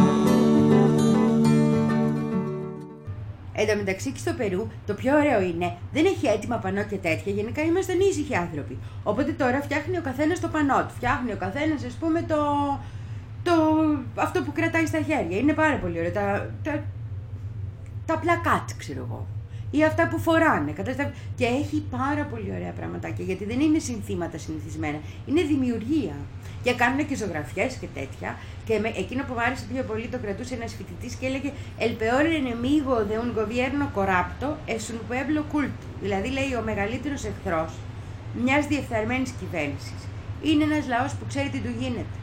Εν τω μεταξύ και στο Περού το πιο ωραίο είναι, δεν έχει έτοιμα πανό και τέτοια, γενικά είμαστε ήσυχοι άνθρωποι. Οπότε τώρα φτιάχνει ο καθένας το πανό του, φτιάχνει ο καθένας ας πούμε το, το, αυτό που κρατάει στα χέρια. Είναι πάρα πολύ ωραίο, τα, τα, τα πλακάτ ξέρω εγώ. Ή αυτά που φοράνε. Και έχει πάρα πολύ ωραία πραγματάκια, γιατί δεν είναι συνθήματα συνηθισμένα, είναι δημιουργία. Και κάνουν και ζωγραφιές και τέτοια. Και με, εκείνο που μου άρεσε πιο πολύ το κρατούσε ένας φοιτητής και έλεγε «El peor enemigo de un gobierno corrupto es un pueblo culto». Δηλαδή λέει ο μεγαλύτερος εχθρός μιας διεφθαρμένης κυβέρνησης είναι ένας λαός που ξέρει τι του γίνεται.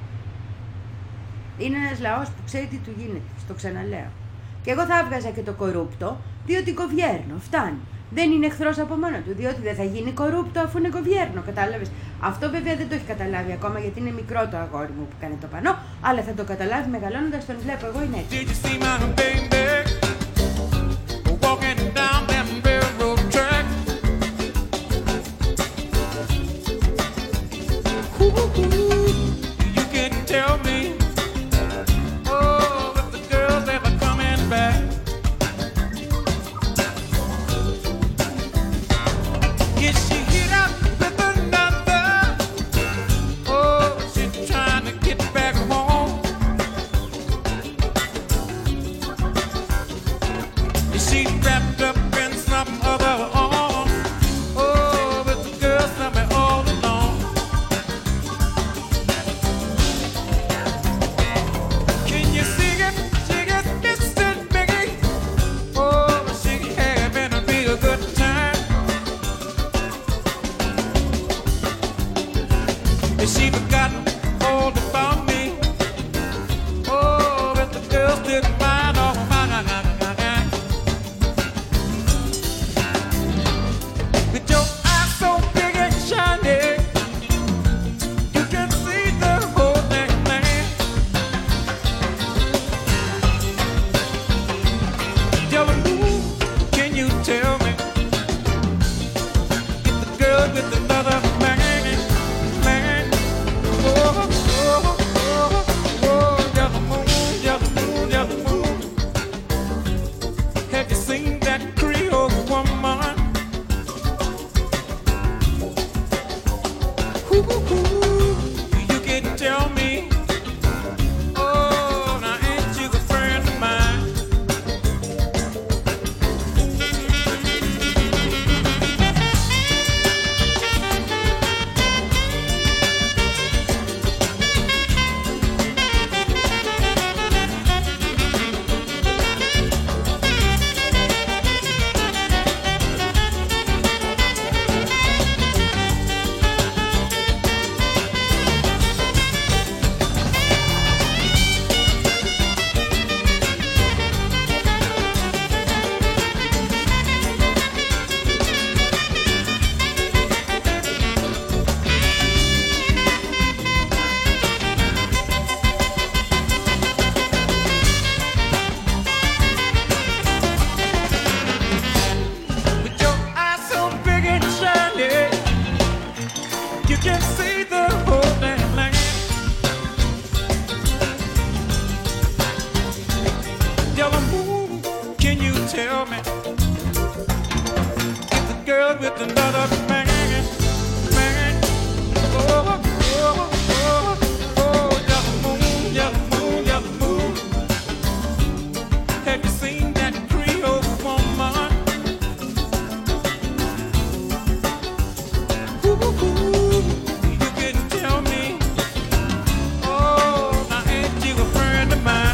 Είναι ένας λαός που ξέρει τι του γίνεται. Στο ξαναλέω. Και εγώ θα έβγαζα και το κορούπτο, διότι κοβιέρνο, φτάνει. Δεν είναι εχθρός από μόνο του, διότι δεν θα γίνει κορούπτο αφού είναι κοβιέρνο, κατάλαβες. Αυτό βέβαια δεν το έχει καταλάβει ακόμα γιατί είναι μικρό το αγόρι μου που κάνει το πανό, αλλά θα το καταλάβει μεγαλώνοντας, τον βλέπω εγώ είναι έτσι. You can tell me, oh, if the girl's ever coming back. Is she hit up with another? Oh, she's trying to get back home. Is she wrapped up in some other arm? Oh, but the girl's somewhere all alone. Can you see it? She gets distant, Biggie. Oh, she having a real good time. Has she forgotten all about me? Oh, but the girls didn't mind all my. With your eyes so big and shiny, you can see the whole thing, man. Tell me, can you tell me if the girl with another man, man? Oh, oh, oh, oh, yellow moon, yellow moon, yellow moon. Have you seen that Creole woman? You can tell me, oh, now ain't you a friend of mine? With your eyes so big and shiny, you can see the whole damn land. Yellow moon, can you tell me if the girl with another man, man? Oh, oh, oh, oh, yellow moon, yellow moon, yellow moon. Have you seen that Creole woman? You can tell me, oh, now ain't you a friend of mine?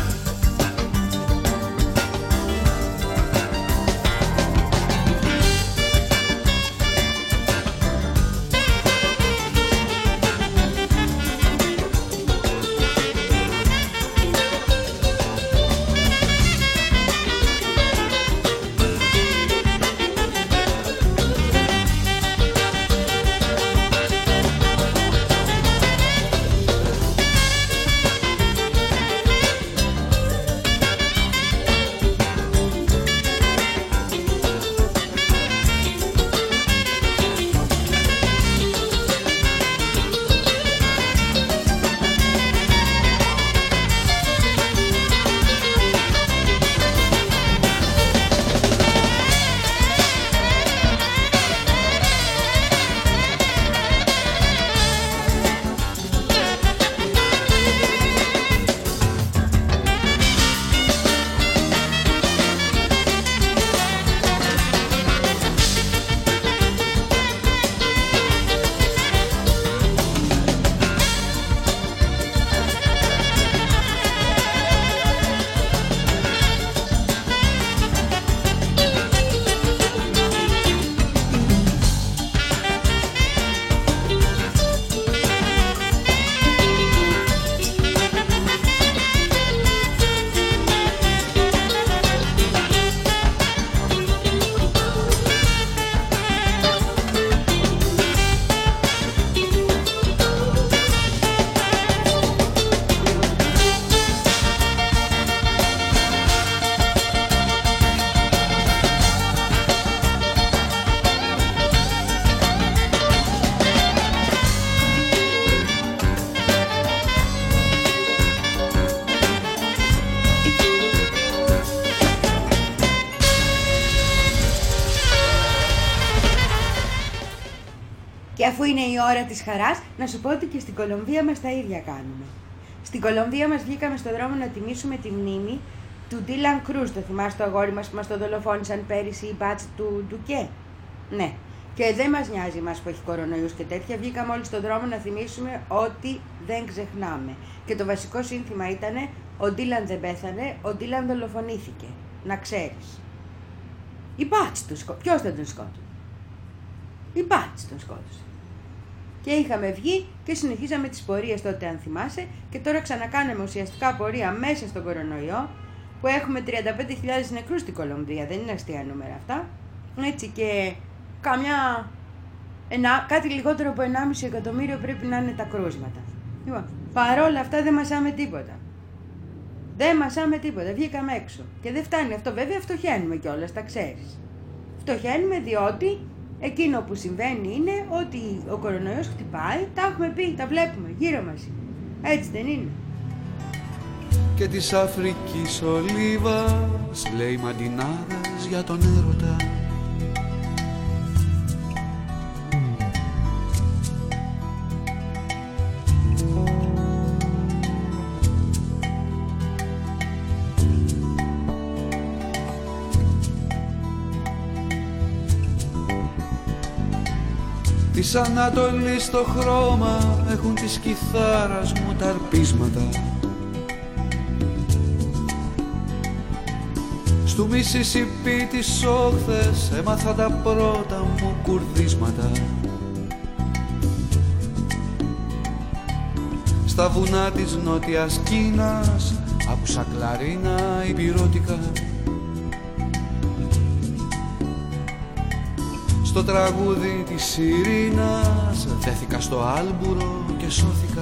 Και αφού είναι η ώρα της χαράς, να σου πω ότι και στην Κολομβία μας τα ίδια κάνουμε. Στην Κολομβία μας βγήκαμε στον δρόμο να τιμήσουμε τη μνήμη του Ντίλαν Κρούς. Το θυμάσαι το αγόρι μας που μας το δολοφόνησαν πέρυσι οι μπάτσοι του Ντουκέ? Ναι. Και δεν μας νοιάζει μας που έχει κορονοϊούς και τέτοια. Βγήκαμε όλοι στον δρόμο να θυμίσουμε ότι δεν ξεχνάμε. Και το βασικό σύνθημα ήταν: ο Ντίλαν δεν πέθανε, ο Ντίλαν δολοφονήθηκε. Να ξέρεις. Οι μπάτσοι του σκότωσαν. Ποιος δεν τον σκότωσε? Οι μπάτσοι τον σκότωσε. Και είχαμε βγει και συνεχίζαμε τις πορείες τότε, αν θυμάσαι, και τώρα ξανακάναμε ουσιαστικά πορεία μέσα στον κορονοϊό, που έχουμε τριάντα πέντε χιλιάδες νεκρούς στην Κολομβία, δεν είναι αστεία νούμερα αυτά. Έτσι, και καμιά, ένα, κάτι λιγότερο από ενάμιση εκατομμύριο πρέπει να είναι τα κρούσματα. Λοιπόν, παρόλα αυτά δεν μασάμε τίποτα. Δεν μασάμε τίποτα, βγήκαμε έξω. Και δεν φτάνει αυτό, βέβαια φτωχαίνουμε κιόλας, τα ξέρεις. Φτωχαίνουμε διότι εκείνο που συμβαίνει είναι ότι ο κορονοϊός χτυπάει, τα έχουμε πει, τα βλέπουμε γύρω μας. Έτσι δεν είναι? Και της Αφρικής ολίβας λέει μαντινάδας για τον έρωτα. Της Ανατολής το χρώμα έχουν της κιθάρας μου τα αρπίσματα. Στου Μισισιπί τις όχθες έμαθα τα πρώτα μου κουρδίσματα. Στα βουνά της Νότιας Κίνας άκουσα κλαρίνα υπηρώτικα. Στο τραγούδι της Ειρήνας δέθηκα στο άλμπουρο και σώθηκα.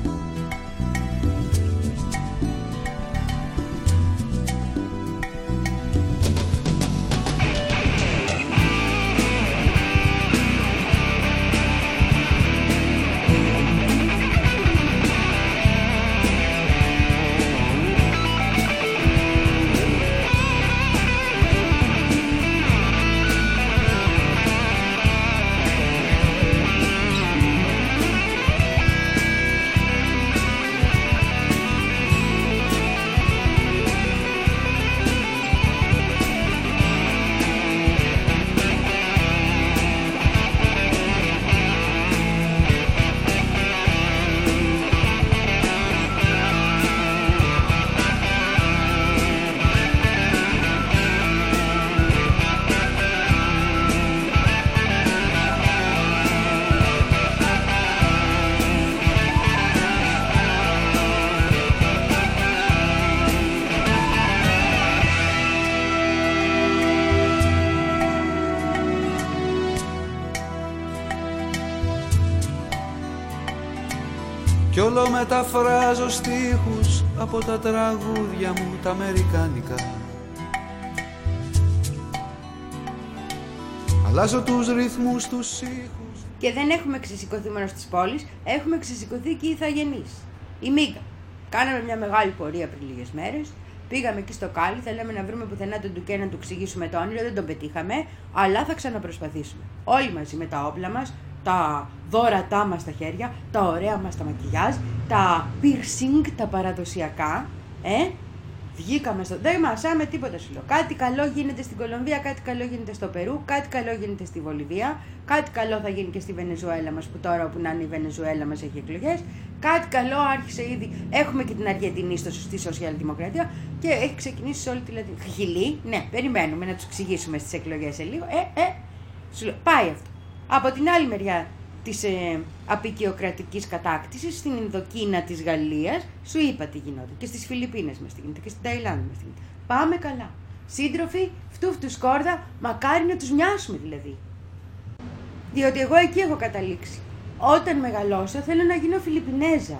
Κι όλο μεταφράζω στίχους από τα τραγούδια μου τα αμερικάνικα. Αλλάζω τους ρυθμούς, τους ήχους. Και δεν έχουμε ξεσηκωθεί μόνο στις πόλεις, έχουμε ξεσηκωθεί και οι ηθαγενείς. Η Μίγκα. Κάναμε μια μεγάλη πορεία πριν λίγες μέρες. Πήγαμε εκεί στο Κάλι, θέλαμε να βρούμε πουθενά τον Ντουκέ να του εξηγήσουμε το όνειρο, δεν τον πετύχαμε, αλλά θα ξαναπροσπαθήσουμε. Όλοι μαζί με τα όπλα μας, τα δώρατά μας στα χέρια, τα ωραία μας τα μακιγιάζ, τα piercing, τα παραδοσιακά, ε, βγήκαμε στο... Δεν μασάμε τίποτα, σου λέω. Κάτι καλό γίνεται στην Κολομβία, κάτι καλό γίνεται στο Περού, κάτι καλό γίνεται στη Βολιβία, κάτι καλό θα γίνει και στη Βενεζουέλα μας, που τώρα όπου να είναι η Βενεζουέλα μας έχει εκλογές, κάτι καλό άρχισε ήδη, έχουμε και την Αργεντινή στο, στη σοσιαλδημοκρατία και έχει ξεκινήσει σε όλη τη Λατινική. Χιλή, ναι, περιμένουμε να τους εξηγήσουμε στις εκλογές σε λίγο, ε, ε, σου λέω, πάει αυτό. Από την άλλη μεριά της ε, απεικιοκρατικής κατάκτησης, στην Ινδοκίνα της Γαλλίας, σου είπα τι γινόταν. Και στις Φιλιππίνες μας τι γίνεται, και στην Ταϊλάνδη μας τι γίνεται. Πάμε καλά. Σύντροφοι, φτού φτού σκόρδα, μακάρι να τους μοιάσουμε δηλαδή. Διότι εγώ εκεί έχω καταλήξει. Όταν μεγαλώσω θέλω να γίνω Φιλιππινέζα.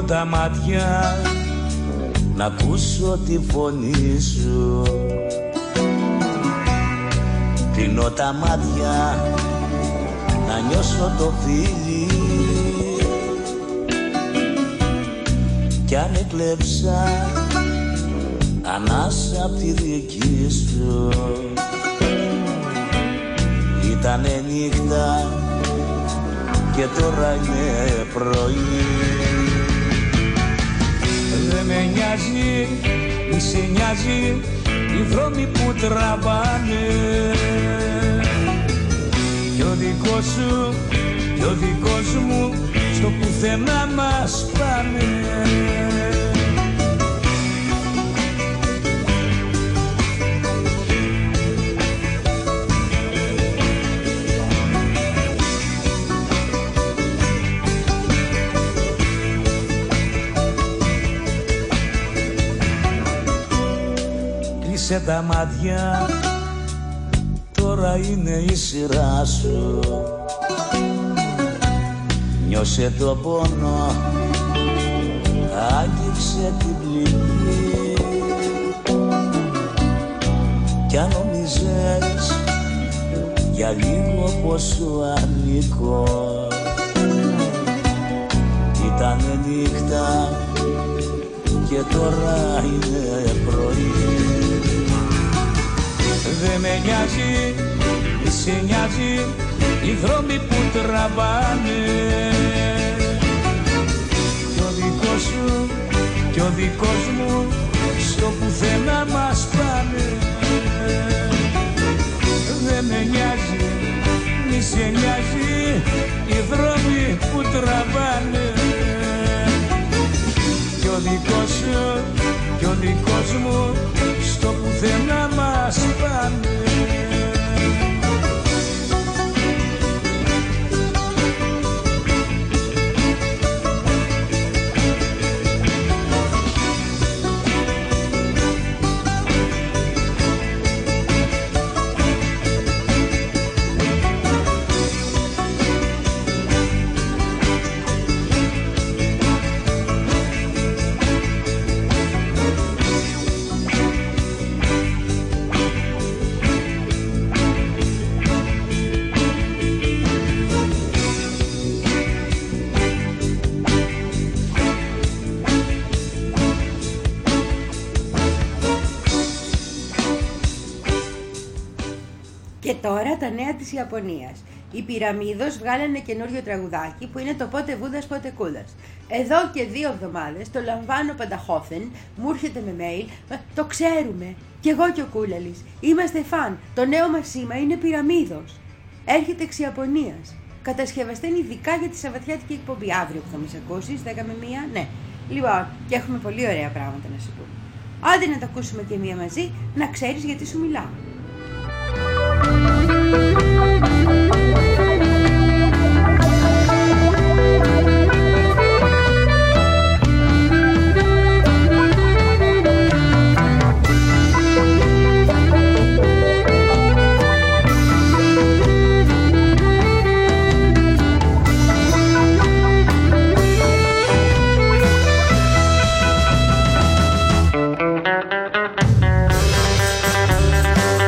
τα μάτια να ακούσω τη φωνή σου. Κλείνω τα μάτια να νιώσω το φίλι κι αν εκλέψα ανάσα απ' τη δική σου. Ήτανε νύχτα και τώρα είναι πρωί. Δεν με νοιάζει, μη σε νοιάζει οι δρόμοι που τραβάνε. Κι ο δικός σου, κι ο δικός μου στο πουθενά μας πάνε. Κλείσε τα μάτια, τώρα είναι η σειρά σου. Νιώσε το πόνο, άγγιξε την πληγή. Κι αν νομίζες για λίγο πως σου ανήκω, ήτανε νύχτα και τώρα είναι πρωί. Δεν με νοιάζει, μη σε νοιάζει οι δρόμοι που τραβάνε. Κι ο δικός σου, κι ο δικός μου στο πουθενά μας πάνε. Δεν με νοιάζει, μη σε νοιάζει οι δρόμοι που τραβάνε. Κι ο δικός σου, κι ο δικός μου στο πουθενά μας πάνε. Και τώρα τα νέα της Ιαπωνίας. Οι Πυραμίδος βγάλανε καινούριο τραγουδάκι που είναι το πότε βούδας πότε κούδας. Εδώ και δύο εβδομάδες το λαμβάνω πανταχώθεν, μου έρχεται με mail, το ξέρουμε, κι εγώ και ο Κούλαλης, είμαστε φαν, το νέο μας σήμα είναι Πυραμίδος. Έρχεται εξ Ιαπωνίας, κατασκευαστέν ειδικά για τη σαββατιάτικη εκπομπή, αύριο που θα μας ακούσεις, δέκα με μία, ναι. Λοιπόν, και έχουμε πολύ ωραία πράγματα να σου πούμε. Άντε να τα ακούσουμε και μία μαζί, να ξέρεις γιατί σου μιλάω. Thank you.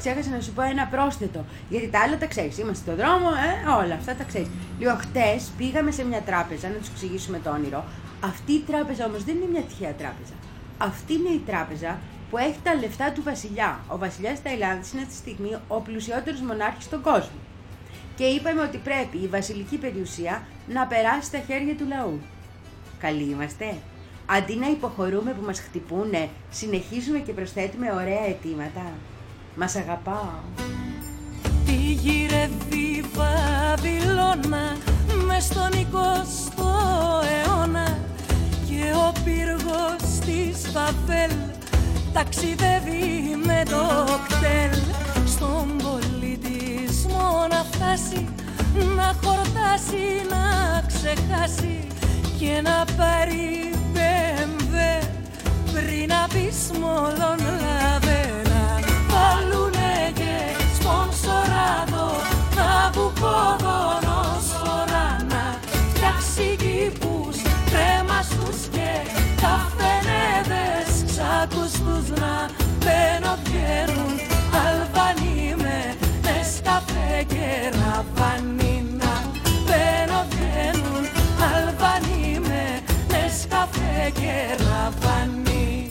ξέχασα να σου πω ένα πρόσθετο. Γιατί τα άλλα τα ξέρεις. Είμαστε στον δρόμο, ε, όλα αυτά τα ξέρεις. Λοιπόν, χτες πήγαμε σε μια τράπεζα να τους εξηγήσουμε το όνειρο. Αυτή η τράπεζα όμως δεν είναι μια τυχαία τράπεζα. Αυτή είναι η τράπεζα που έχει τα λεφτά του βασιλιά. Ο βασιλιάς της Ταϊλάνδης είναι αυτή τη στιγμή ο πλουσιότερος μονάρχης στον κόσμο. Και είπαμε ότι πρέπει η βασιλική περιουσία να περάσει στα χέρια του λαού. Καλοί είμαστε. Αντί να υποχωρούμε που μας χτυπούνε, συνεχίζουμε και προσθέτουμε ωραία αιτήματα. Μας αγαπάω. Τι γυρεύει η Βαβυλώνα μες στον εικοστό αιώνα και ο πύργος της Βαβέλ ταξιδεύει με το κτέλ στον πολιτισμό να φτάσει, να χορτάσει, να ξεχάσει και να πάρει μπι εμ βι πριν να πεις μόλον λαβένα. Βάλουνε και σπονσοράδο να βουκόδωνο να φτιάξει κήπους, κρέμαστους και καφενέδες, ξάκους τους να μπαίνω βγαίνουν Αλβανοί με νεσκαφέ και ραβανίνα. Μπαίνω βγαίνουν Αλβανοί με νεσκαφέ και ραβανί.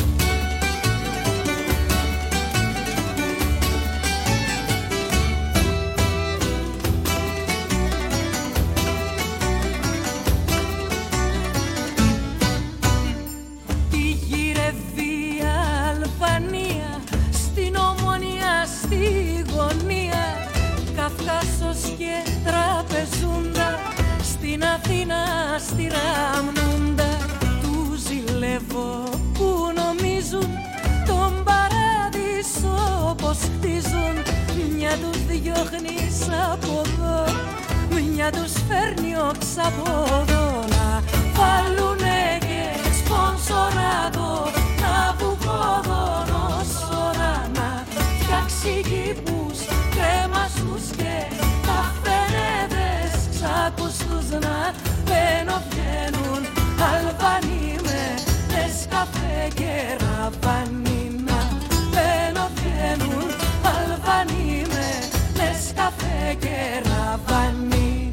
Τι γυρεύει η Αλβανία στην Ομόνια, στη Γωνία, Καυκάσος και Τραπεζούντα, στην Αθήνα, στη Ραμνούντα. Του ζηλεύω που νομίζουν τον παράδεισο πως χτίζουν. Μια τους διώχνεις από εδώ, μια τους φέρνει όξ από εδώ. Να βάλουνε και σπονσοράδο να βουκόδωνο να φτιάξει κήπους, κρέμαστους και καφενέδες, ξάκους τους να μπαίνω βγαίνουν Αλβανοί με νεσκαφέ και ραβανίνα. Μπαίνω βγαίνουν Αλβανοί με νεσκαφέ και ραβανί.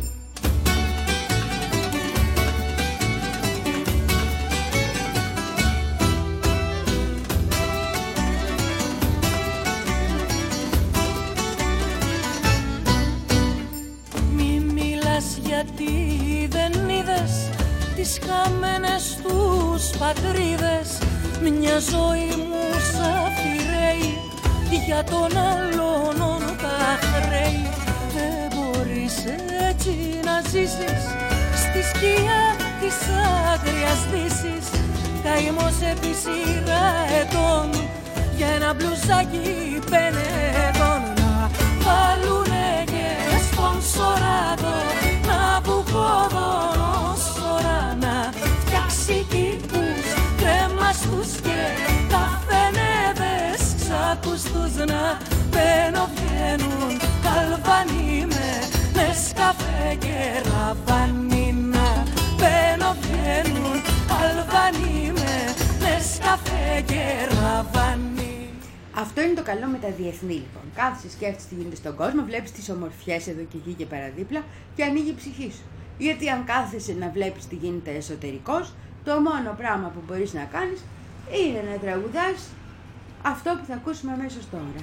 Γιατί δεν είδες τις χαμένες τους πατρίδες, μια ζωή μου σαφηρέει για τον άλλον τα χρέη. Δεν μπορείς έτσι να ζήσεις στη σκιά της άγριας δύσης, καημός επί σειρά ετών για ένα μπλουζάκι πενετών. Να βάλουνε και σπονσοράδο να βουκόδωνο να φτιάξει κήπους, κρέμαστους και καφενέδες, ξάκους τους να μπαίνω βγαίνουν Αλβανοί με νεσκαφέ και ραβανίνα. Μπαίνω βγαίνουν Αλβανοί με νεσκαφέ και ραβανί. Αυτό είναι το καλό με τα διεθνή λοιπόν. Κάθεσαι, σκέφτεσαι τι γίνεται στον κόσμο, βλέπεις τις ομορφιές εδώ και εκεί και παραδίπλα και ανοίγει η ψυχή σου. Γιατί αν κάθεσαι να βλέπεις τι γίνεται εσωτερικώς, το μόνο πράγμα που μπορείς να κάνεις είναι να τραγουδάς αυτό που θα ακούσουμε αμέσως τώρα.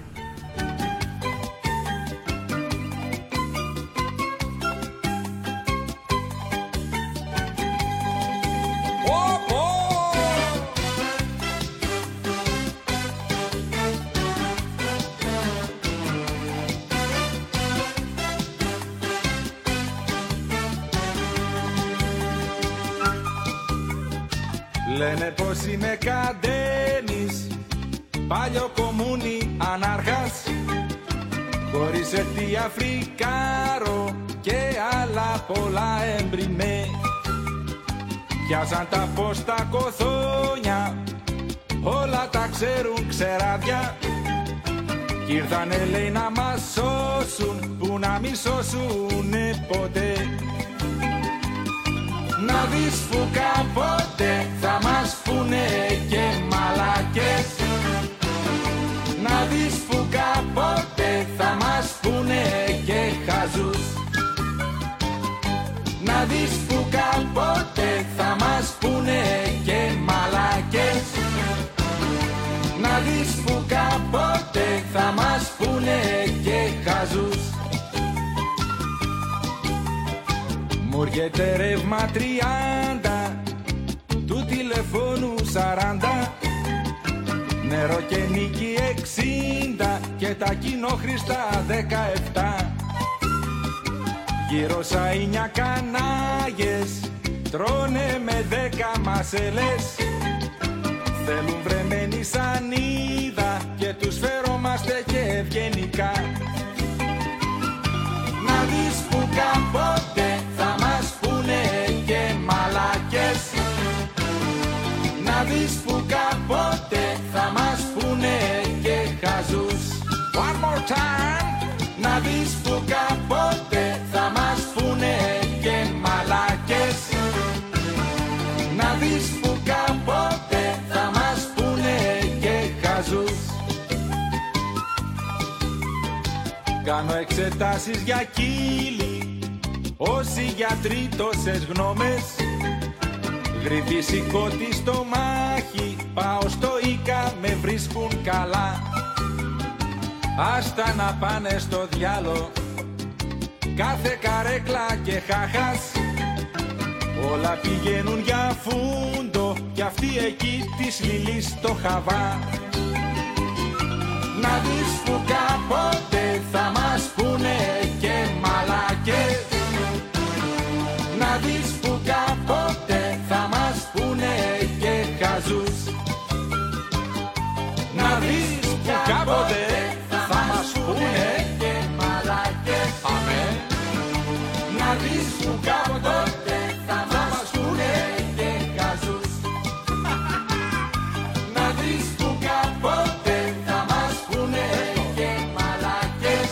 Λένε πως είμαι καντένης, παλιό κομμούνι ανάρχας, χωρίς αιτία φρικάρο και άλλα πολλά εμπριμέ. Πιάσαν τα φως τα κοθόνια, όλα τα ξέρουν ξεράδια, κι ήρθανε λέει να μας σώσουν, που να μη σώσουνε ποτέ. Να δεις που κάποτε θα μας πούνε και μαλακές, να δεις που κάποτε χαζούς. Να δεις που κάποτε θα μας πούνε και μαλάκες. Να δεις που κάποτε θα μας πούνε και χαζούς. Μου έρχεται ρεύμα τριάντα, του τηλεφώνου σαράντα, νερό και νίκη εξήντα και τα κοινόχρηστα δεκαεπτά. Γύρω σαΐνια κανάγες τρώνε με δέκα μασελές. Θέλουν βρεμένη σανίδα και τους φερόμαστε και ευγενικά. Να δεις που κάποτε θα μας πούνε και μαλάκες. Να δεις που κάποτε θα μας πούνε και χαζούς. One more time. Να δεις που κάποτε θα μας πούνε και μαλάκες. Να δεις που κάποτε θα μας πούνε και χαζούς. Κάνω εξετάσεις για κύλι, όσοι γιατροί τόσες γνώμες. Γρυβίσικότη στο μάχη, πάω στο Ίκα, με βρίσκουν καλά. Άστα να πάνε στο διάλο, κάθε καρέκλα και χάχας. Όλα πηγαίνουν για φούντο κι αυτή εκεί της λιλής στο χαβά. Να δεις που κάποτε θα μας πούνε και μαλάκες. Να δεις που κάποτε θα μας πούνε και χαζούς. Να δεις που κάποτε θα μας πούνε και μαλάκες. Αμέ. Να δεις που κάποτε θα μας πούνε και χαζούς. Να δεις που κάποτε θα μας πούνε και μαλάκες.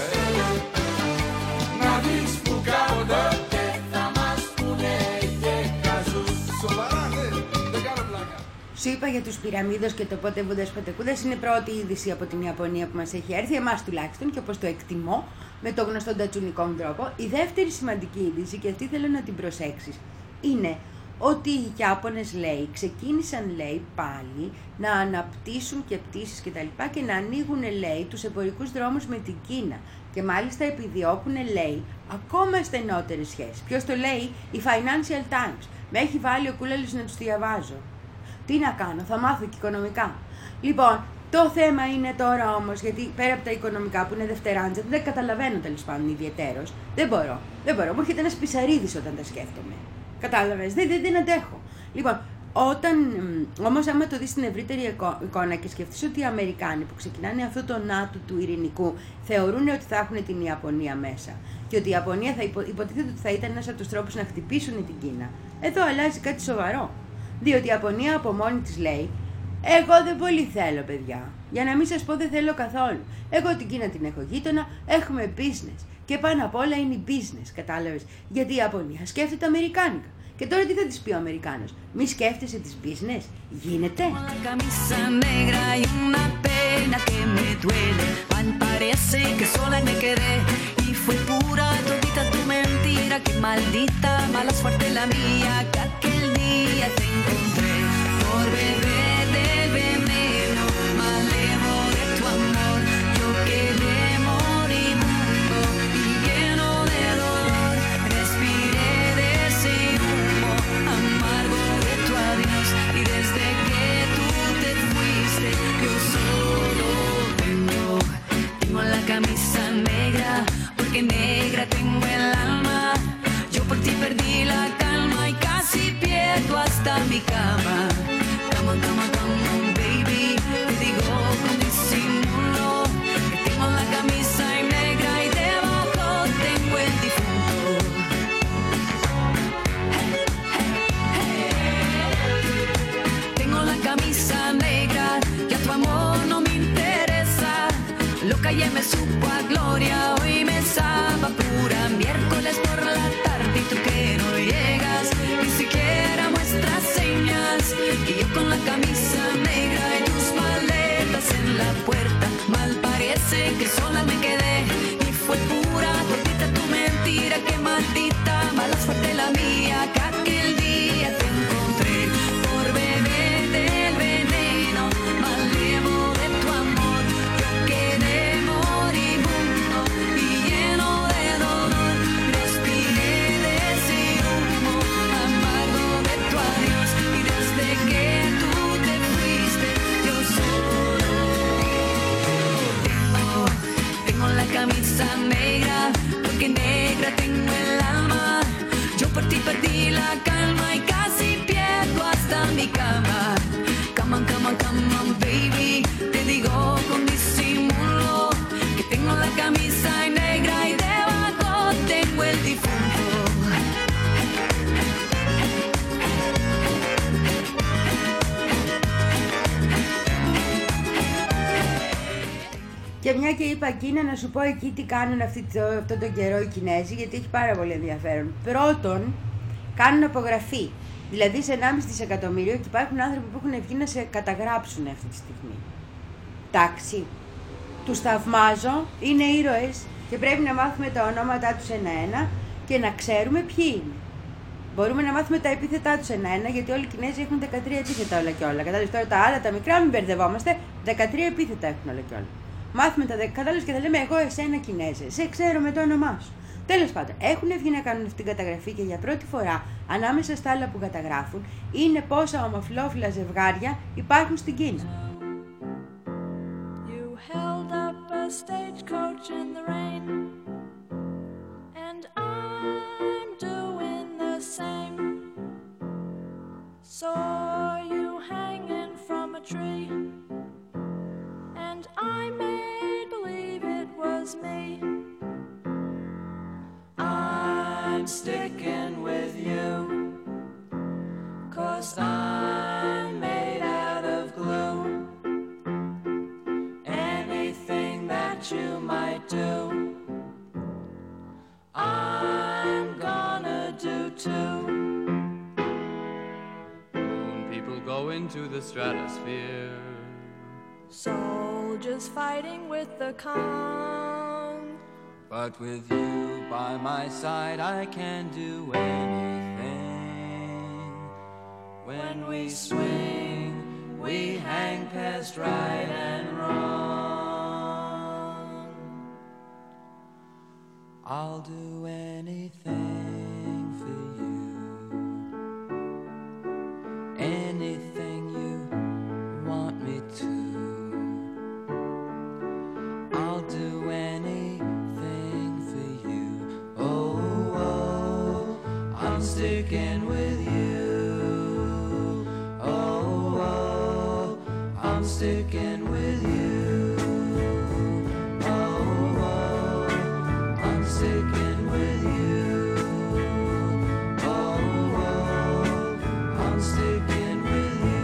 Να δεις που κάποτε θα μας πούνε και χαζούς. Σοβαρά, ναι, δεν κάνω πλάκα. Σου είπα για τους πυραμίδες και το πότε βούδες πατεκούδες. Είναι πρώτη είδηση από την Ιαπωνία που μας έχει έρθει, εμάς τουλάχιστον, και όπως το εκτιμώ, με το γνωστό τατσουνικό μου τρόπο. Η δεύτερη σημαντική είδηση, και αυτή θέλω να την προσέξεις, είναι ότι οι Ιάπωνες, λέει, ξεκίνησαν, λέει, πάλι να αναπτύσσουν και πτήσεις και τα λοιπά και να ανοίγουν, λέει, τους εμπορικούς δρόμους με την Κίνα. Και μάλιστα επιδιώκουν, λέει, ακόμα στενότερες σχέσεις. Ποιος το λέει? Η Financial Times. Με έχει βάλει ο Κούλαλης να τους διαβάζω. Τι να κάνω, θα μάθω και οικονομικά. Λοιπόν, το θέμα είναι τώρα όμως, γιατί πέρα από τα οικονομικά που είναι δευτεράντζα, δεν καταλαβαίνω τέλος πάντων ιδιαιτέρως. Δεν μπορώ, δεν μπορώ. Μου έρχεται ένας πισαρίδης όταν τα σκέφτομαι. Κατάλαβες, δεν, δεν, δεν αντέχω. Λοιπόν, όταν όμως άμα το δεις στην ευρύτερη εικόνα και σκεφτείς ότι οι Αμερικάνοι που ξεκινάνε αυτό το ΝΑΤΟ του ειρηνικού θεωρούν ότι θα έχουν την Ιαπωνία μέσα και ότι η Ιαπωνία θα υπο, υποτίθεται ότι θα ήταν ένας από τους τρόπους να χτυπήσουν την Κίνα, εδώ αλλάζει κάτι σοβαρό. Διότι η Ιαπωνία από μόνη της λέει, εγώ δεν πολύ θέλω, παιδιά. Για να μην σας πω, δεν θέλω καθόλου. Εγώ την Κίνα την έχω γείτονα, έχουμε business. Και πάνω απ' όλα είναι η business, κατάλαβες. Γιατί η Ιαπωνία σκέφτεται αμερικάνικα. Και τώρα τι θα της πει ο Αμερικάνος? Μη σκέφτεσαι τις business? Γίνεται. Te encontré por beber del veneno malevo de tu amor. Yo quedé moribundo y lleno de dolor. Respiré de ese humo amargo de tu adiós. Y desde que tú te fuiste yo solo tengo, tengo la camisa negra, porque negra tengo el alma. Yo por ti perdí la calma y casi pierdo hasta mi cama. μια και είπα Κίνα, να σου πω εκεί τι κάνουν αυτή το, αυτόν τον καιρό οι Κινέζοι, γιατί έχει πάρα πολύ ενδιαφέρον. Πρώτον, κάνουν απογραφή. Δηλαδή σε ενάμιση δισεκατομμύριο και υπάρχουν άνθρωποι που έχουν βγει να σε καταγράψουν αυτή τη στιγμή. Εντάξει. Τους θαυμάζω, είναι ήρωες και πρέπει να μάθουμε τα ονόματά τους ένα-ένα και να ξέρουμε ποιοι είναι. Μπορούμε να μάθουμε τα επίθετά τους ένα-ένα, γιατί όλοι οι Κινέζοι έχουν δεκατρία επίθετα όλα και όλα. Κατάλαβες τώρα τα άλλα, τα μικρά, μην μπερδευόμαστε. δεκατρία επίθετα έχουν όλα και όλα. Μάθουμε τα δέκα, κατάλαβες, και θα λέμε εγώ εσένα Κινέζε, σε ξέρω με το όνομά σου. Τέλος πάντων, έχουν βγει να κάνουν αυτή την καταγραφή και για πρώτη φορά ανάμεσα στα άλλα που καταγράφουν είναι πόσα ομοφυλόφιλα ζευγάρια υπάρχουν στην Κίνα. Held up a stagecoach in the rain, and I'm doing the same. Saw you hanging from a tree, and I made believe it was me. I'm sticking with you, 'cause I'm made out of glue. You might do, I'm gonna do too. When people go into the stratosphere, soldiers fighting with the calm. But with you by my side, I can do anything. When we swing, we hang past right and wrong. I'll do anything for you, anything you want me to. I'll do anything for you. Oh, oh, I'm sticking with you. Oh, oh, I'm sticking with you. Sticking with you. Oh, oh, I'm sticking with you.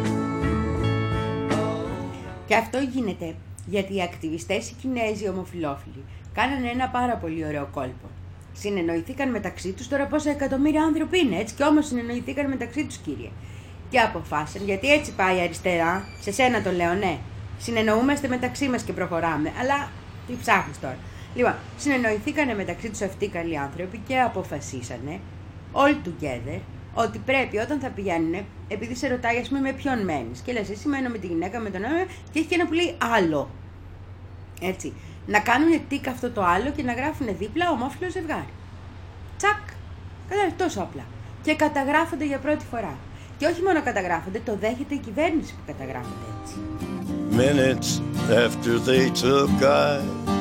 Oh. Και αυτό γίνεται γιατί οι ακτιβιστές οι Κινέζοι ομοφυλόφιλοι κάνανε ένα πάρα πολύ ωραίο κόλπο. Συνεννοηθήκαν μεταξύ τους, τώρα πόσα εκατομμύρια άνθρωποι είναι, έτσι κι όμως συνεννοηθήκαν μεταξύ τους, κύριε. Και αποφάσισαν, γιατί έτσι πάει αριστερά, σε σένα το λέω, ναι. Συνεννοούμαστε μεταξύ μας και προχωράμε, αλλά τι ψάχνεις τώρα. Λοιπόν, συνεννοηθήκανε μεταξύ τους αυτοί οι καλοί άνθρωποι και αποφασίσανε all together ότι πρέπει όταν θα πηγαίνουνε, επειδή σε ρωτάει ας πούμε με ποιον μένεις και λες εσύ μένω με τη γυναίκα, με τον άλλο και έχει και ένα που λέει άλλο. Έτσι, να κάνουν τικ αυτό το άλλο και να γράφουν δίπλα ομόφυλο ζευγάρι. Τσακ, κατάλαβε, τόσο απλά. Και καταγράφονται για πρώτη φορά. Και όχι μόνο καταγράφονται, το δέχεται η κυβέρνηση που καταγράφονται έτσι. Minutes after they took I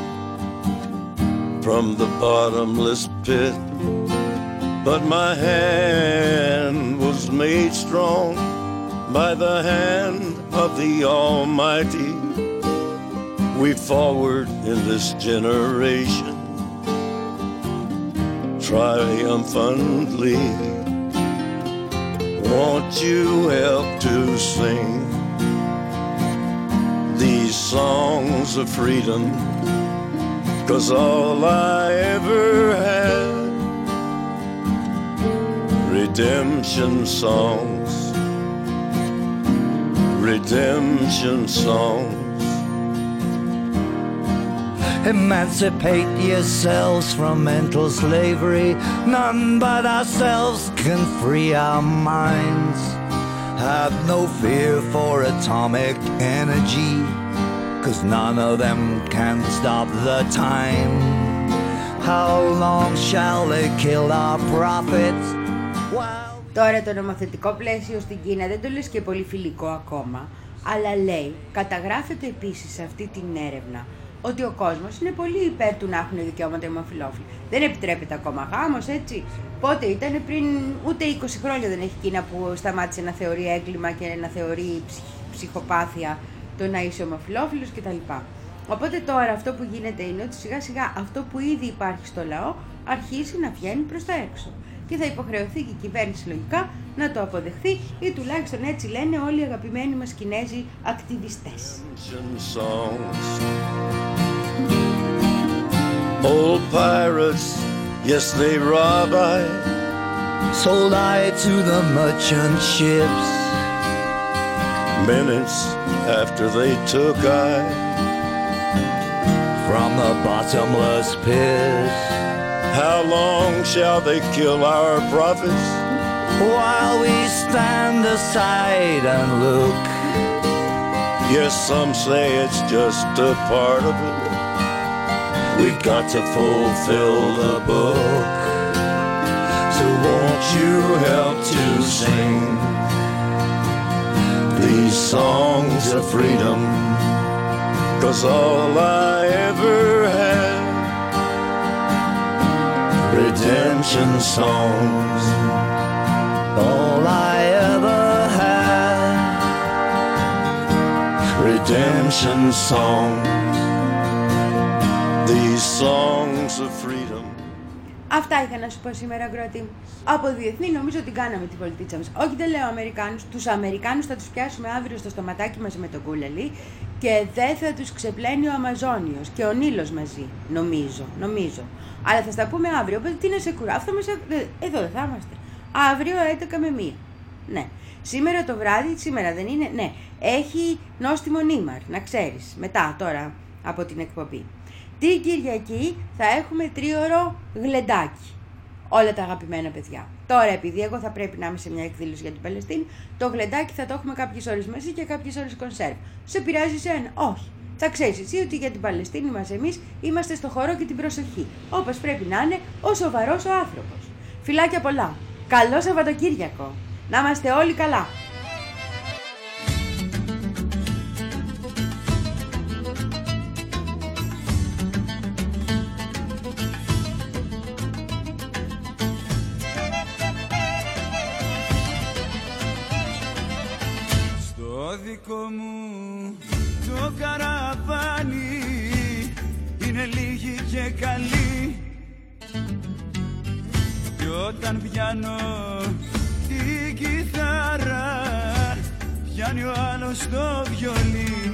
from the bottomless pit, but my hand was made strong by the hand of the Almighty. We forward in this generation triumphantly. Won't you help to sing these songs of freedom? 'Cause all I ever had, redemption songs, redemption songs. Emancipate yourselves from mental slavery. None but ourselves can free our minds. Have no fear for atomic energy, 'cause none of them can stop the time. How long shall they kill our prophets? Τώρα το νομοθετικό πλαίσιο στην Κίνα δεν το λες και πολύ φιλικό ακόμα, αλλά λέει, καταγράφεται επίσης σε αυτή την έρευνα, ότι ο κόσμος είναι πολύ υπέρ του να έχουν δικαιώματα οι ομοφυλόφιλοι. Δεν επιτρέπεται ακόμα γάμος, έτσι. Πότε ήταν, πριν ούτε είκοσι χρόνια δεν έχει Κίνα που σταμάτησε να θεωρεί έγκλημα και να θεωρεί ψυχοπάθεια το να είσαι ομοφυλόφιλος κτλ. Οπότε τώρα αυτό που γίνεται είναι ότι σιγά σιγά αυτό που ήδη υπάρχει στο λαό αρχίζει να βγαίνει προς τα έξω. Και θα υποχρεωθεί και η κυβέρνηση λογικά να το αποδεχθεί, ή τουλάχιστον έτσι λένε όλοι οι αγαπημένοι μας Κινέζοι ακτιβιστές. Old pirates, yes, they rob I, sold I to the merchant ships. Minutes after they took I from the bottomless pit. How long shall they kill our prophets while we stand aside and look? Yes, some say it's just a part of it. We've got to fulfill the book. So won't you help to sing these songs of freedom? 'Cause all I ever had, redemption songs. All I ever had, redemption songs. These songs of freedom. Αυτά είχα να σου πω σήμερα, Γκρότη. Από διεθνή νομίζω ότι κάναμε την πολιτίτσα μας. Όχι, δεν λέω Αμερικάνους. Τους Αμερικάνους θα τους πιάσουμε αύριο στο στοματάκι μαζί με τον Κούλελη και δεν θα τους ξεπλένει ο Αμαζόνιος και ο Νείλος μαζί. Νομίζω, νομίζω. Αλλά θα στα πούμε αύριο, οπότε τι να σε κουρά. Αυτό μέσα... Εδώ δεν θα είμαστε. Αύριο έντεκα με μία. Ναι. Σήμερα το βράδυ, σήμερα δεν είναι, ναι. Έχει νόστιμο Νίμαρ, να ξέρεις. Μετά, τώρα, από την εκπομπή. Την Κυριακή θα έχουμε τρίωρο γλεντάκι. Όλα τα αγαπημένα παιδιά. Τώρα, επειδή εγώ θα πρέπει να είμαι σε μια εκδήλωση για την Παλαιστίνη, το γλεντάκι θα το έχουμε κάποιες ώρες μαζί και κάποιες ώρες κονσέρβ. Σε πειράζει εσένα? Όχι. Θα ξέρεις εσύ ότι για την Παλαιστίνη μας εμείς είμαστε στο χώρο και την προσοχή. Όπως πρέπει να είναι ο σοβαρός ο άνθρωπος. Φιλάκια πολλά. Καλό Σαββατοκύριακο. Να είμαστε όλοι καλά. Στο δικό μου το καραβάνι είναι λίγοι και καλοί, κι όταν πιάνω την κιθάρα πιάνει ο άλλος το βιολί.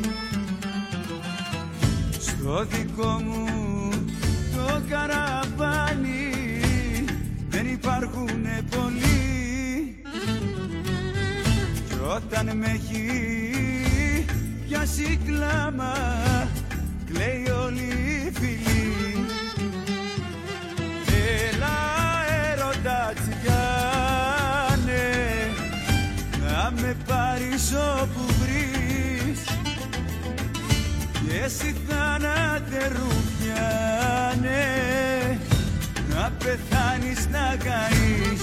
Στο δικό μου το καραβάνι δεν υπάρχουνε πολλοί, κι όταν με έχει πιάσει κλάμα κλαίει όλη η φυλή. Έλα έρωτα τσιγάνε, να με πάρεις όπου βρεις, και εσύ θάνατε ρουφιάνε, να πεθάνεις να καείς.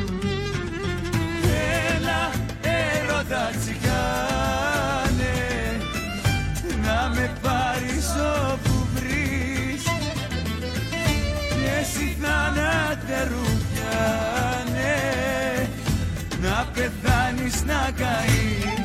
Έλα έρωτα τσιγάνε, να με πάρεις όπου βρεις, και εσύ θάνατε ρουφιάνε, να πεθάνεις να καείς.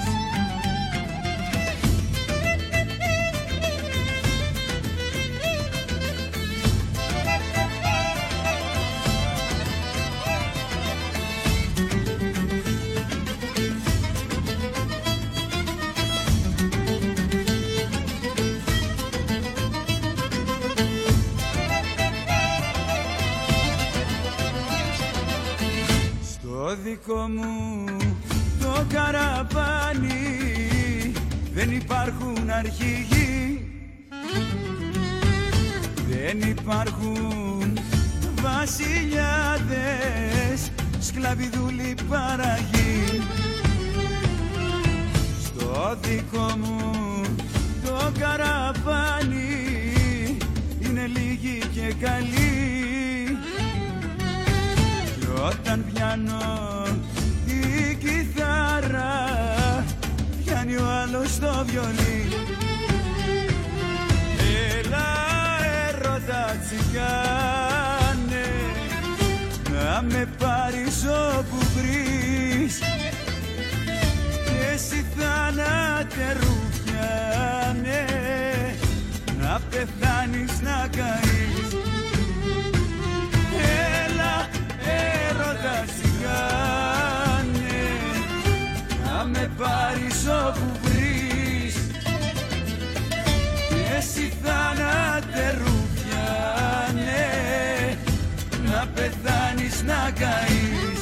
Στο δικό μου το καραβάνι δεν υπάρχουν αρχηγοί, δεν υπάρχουν βασιλιάδες, σκλαβιδούλοι παραγοί. Στο δικό μου το καραβάνι είναι λίγοι και καλοί, κι όταν πιάνω την κιθάρα πιάνει ο άλλος το βιολί. Έλα έρωτα τσιγάνε, να με πάρεις όπου βρεις, και εσύ θάνατε ρουφιάνε, να πεθάνεις να καείς. Έλα έρωτα τσιγάνε, να με πάρεις όπου βρεις, και εσύ θάνατε πεθάνεις να καείς.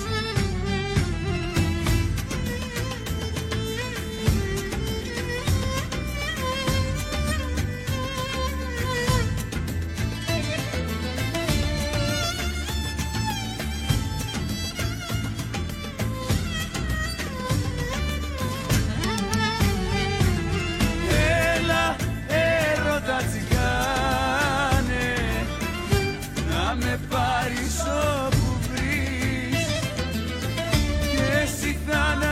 Πάρεις όπου βρεις και εσύ θα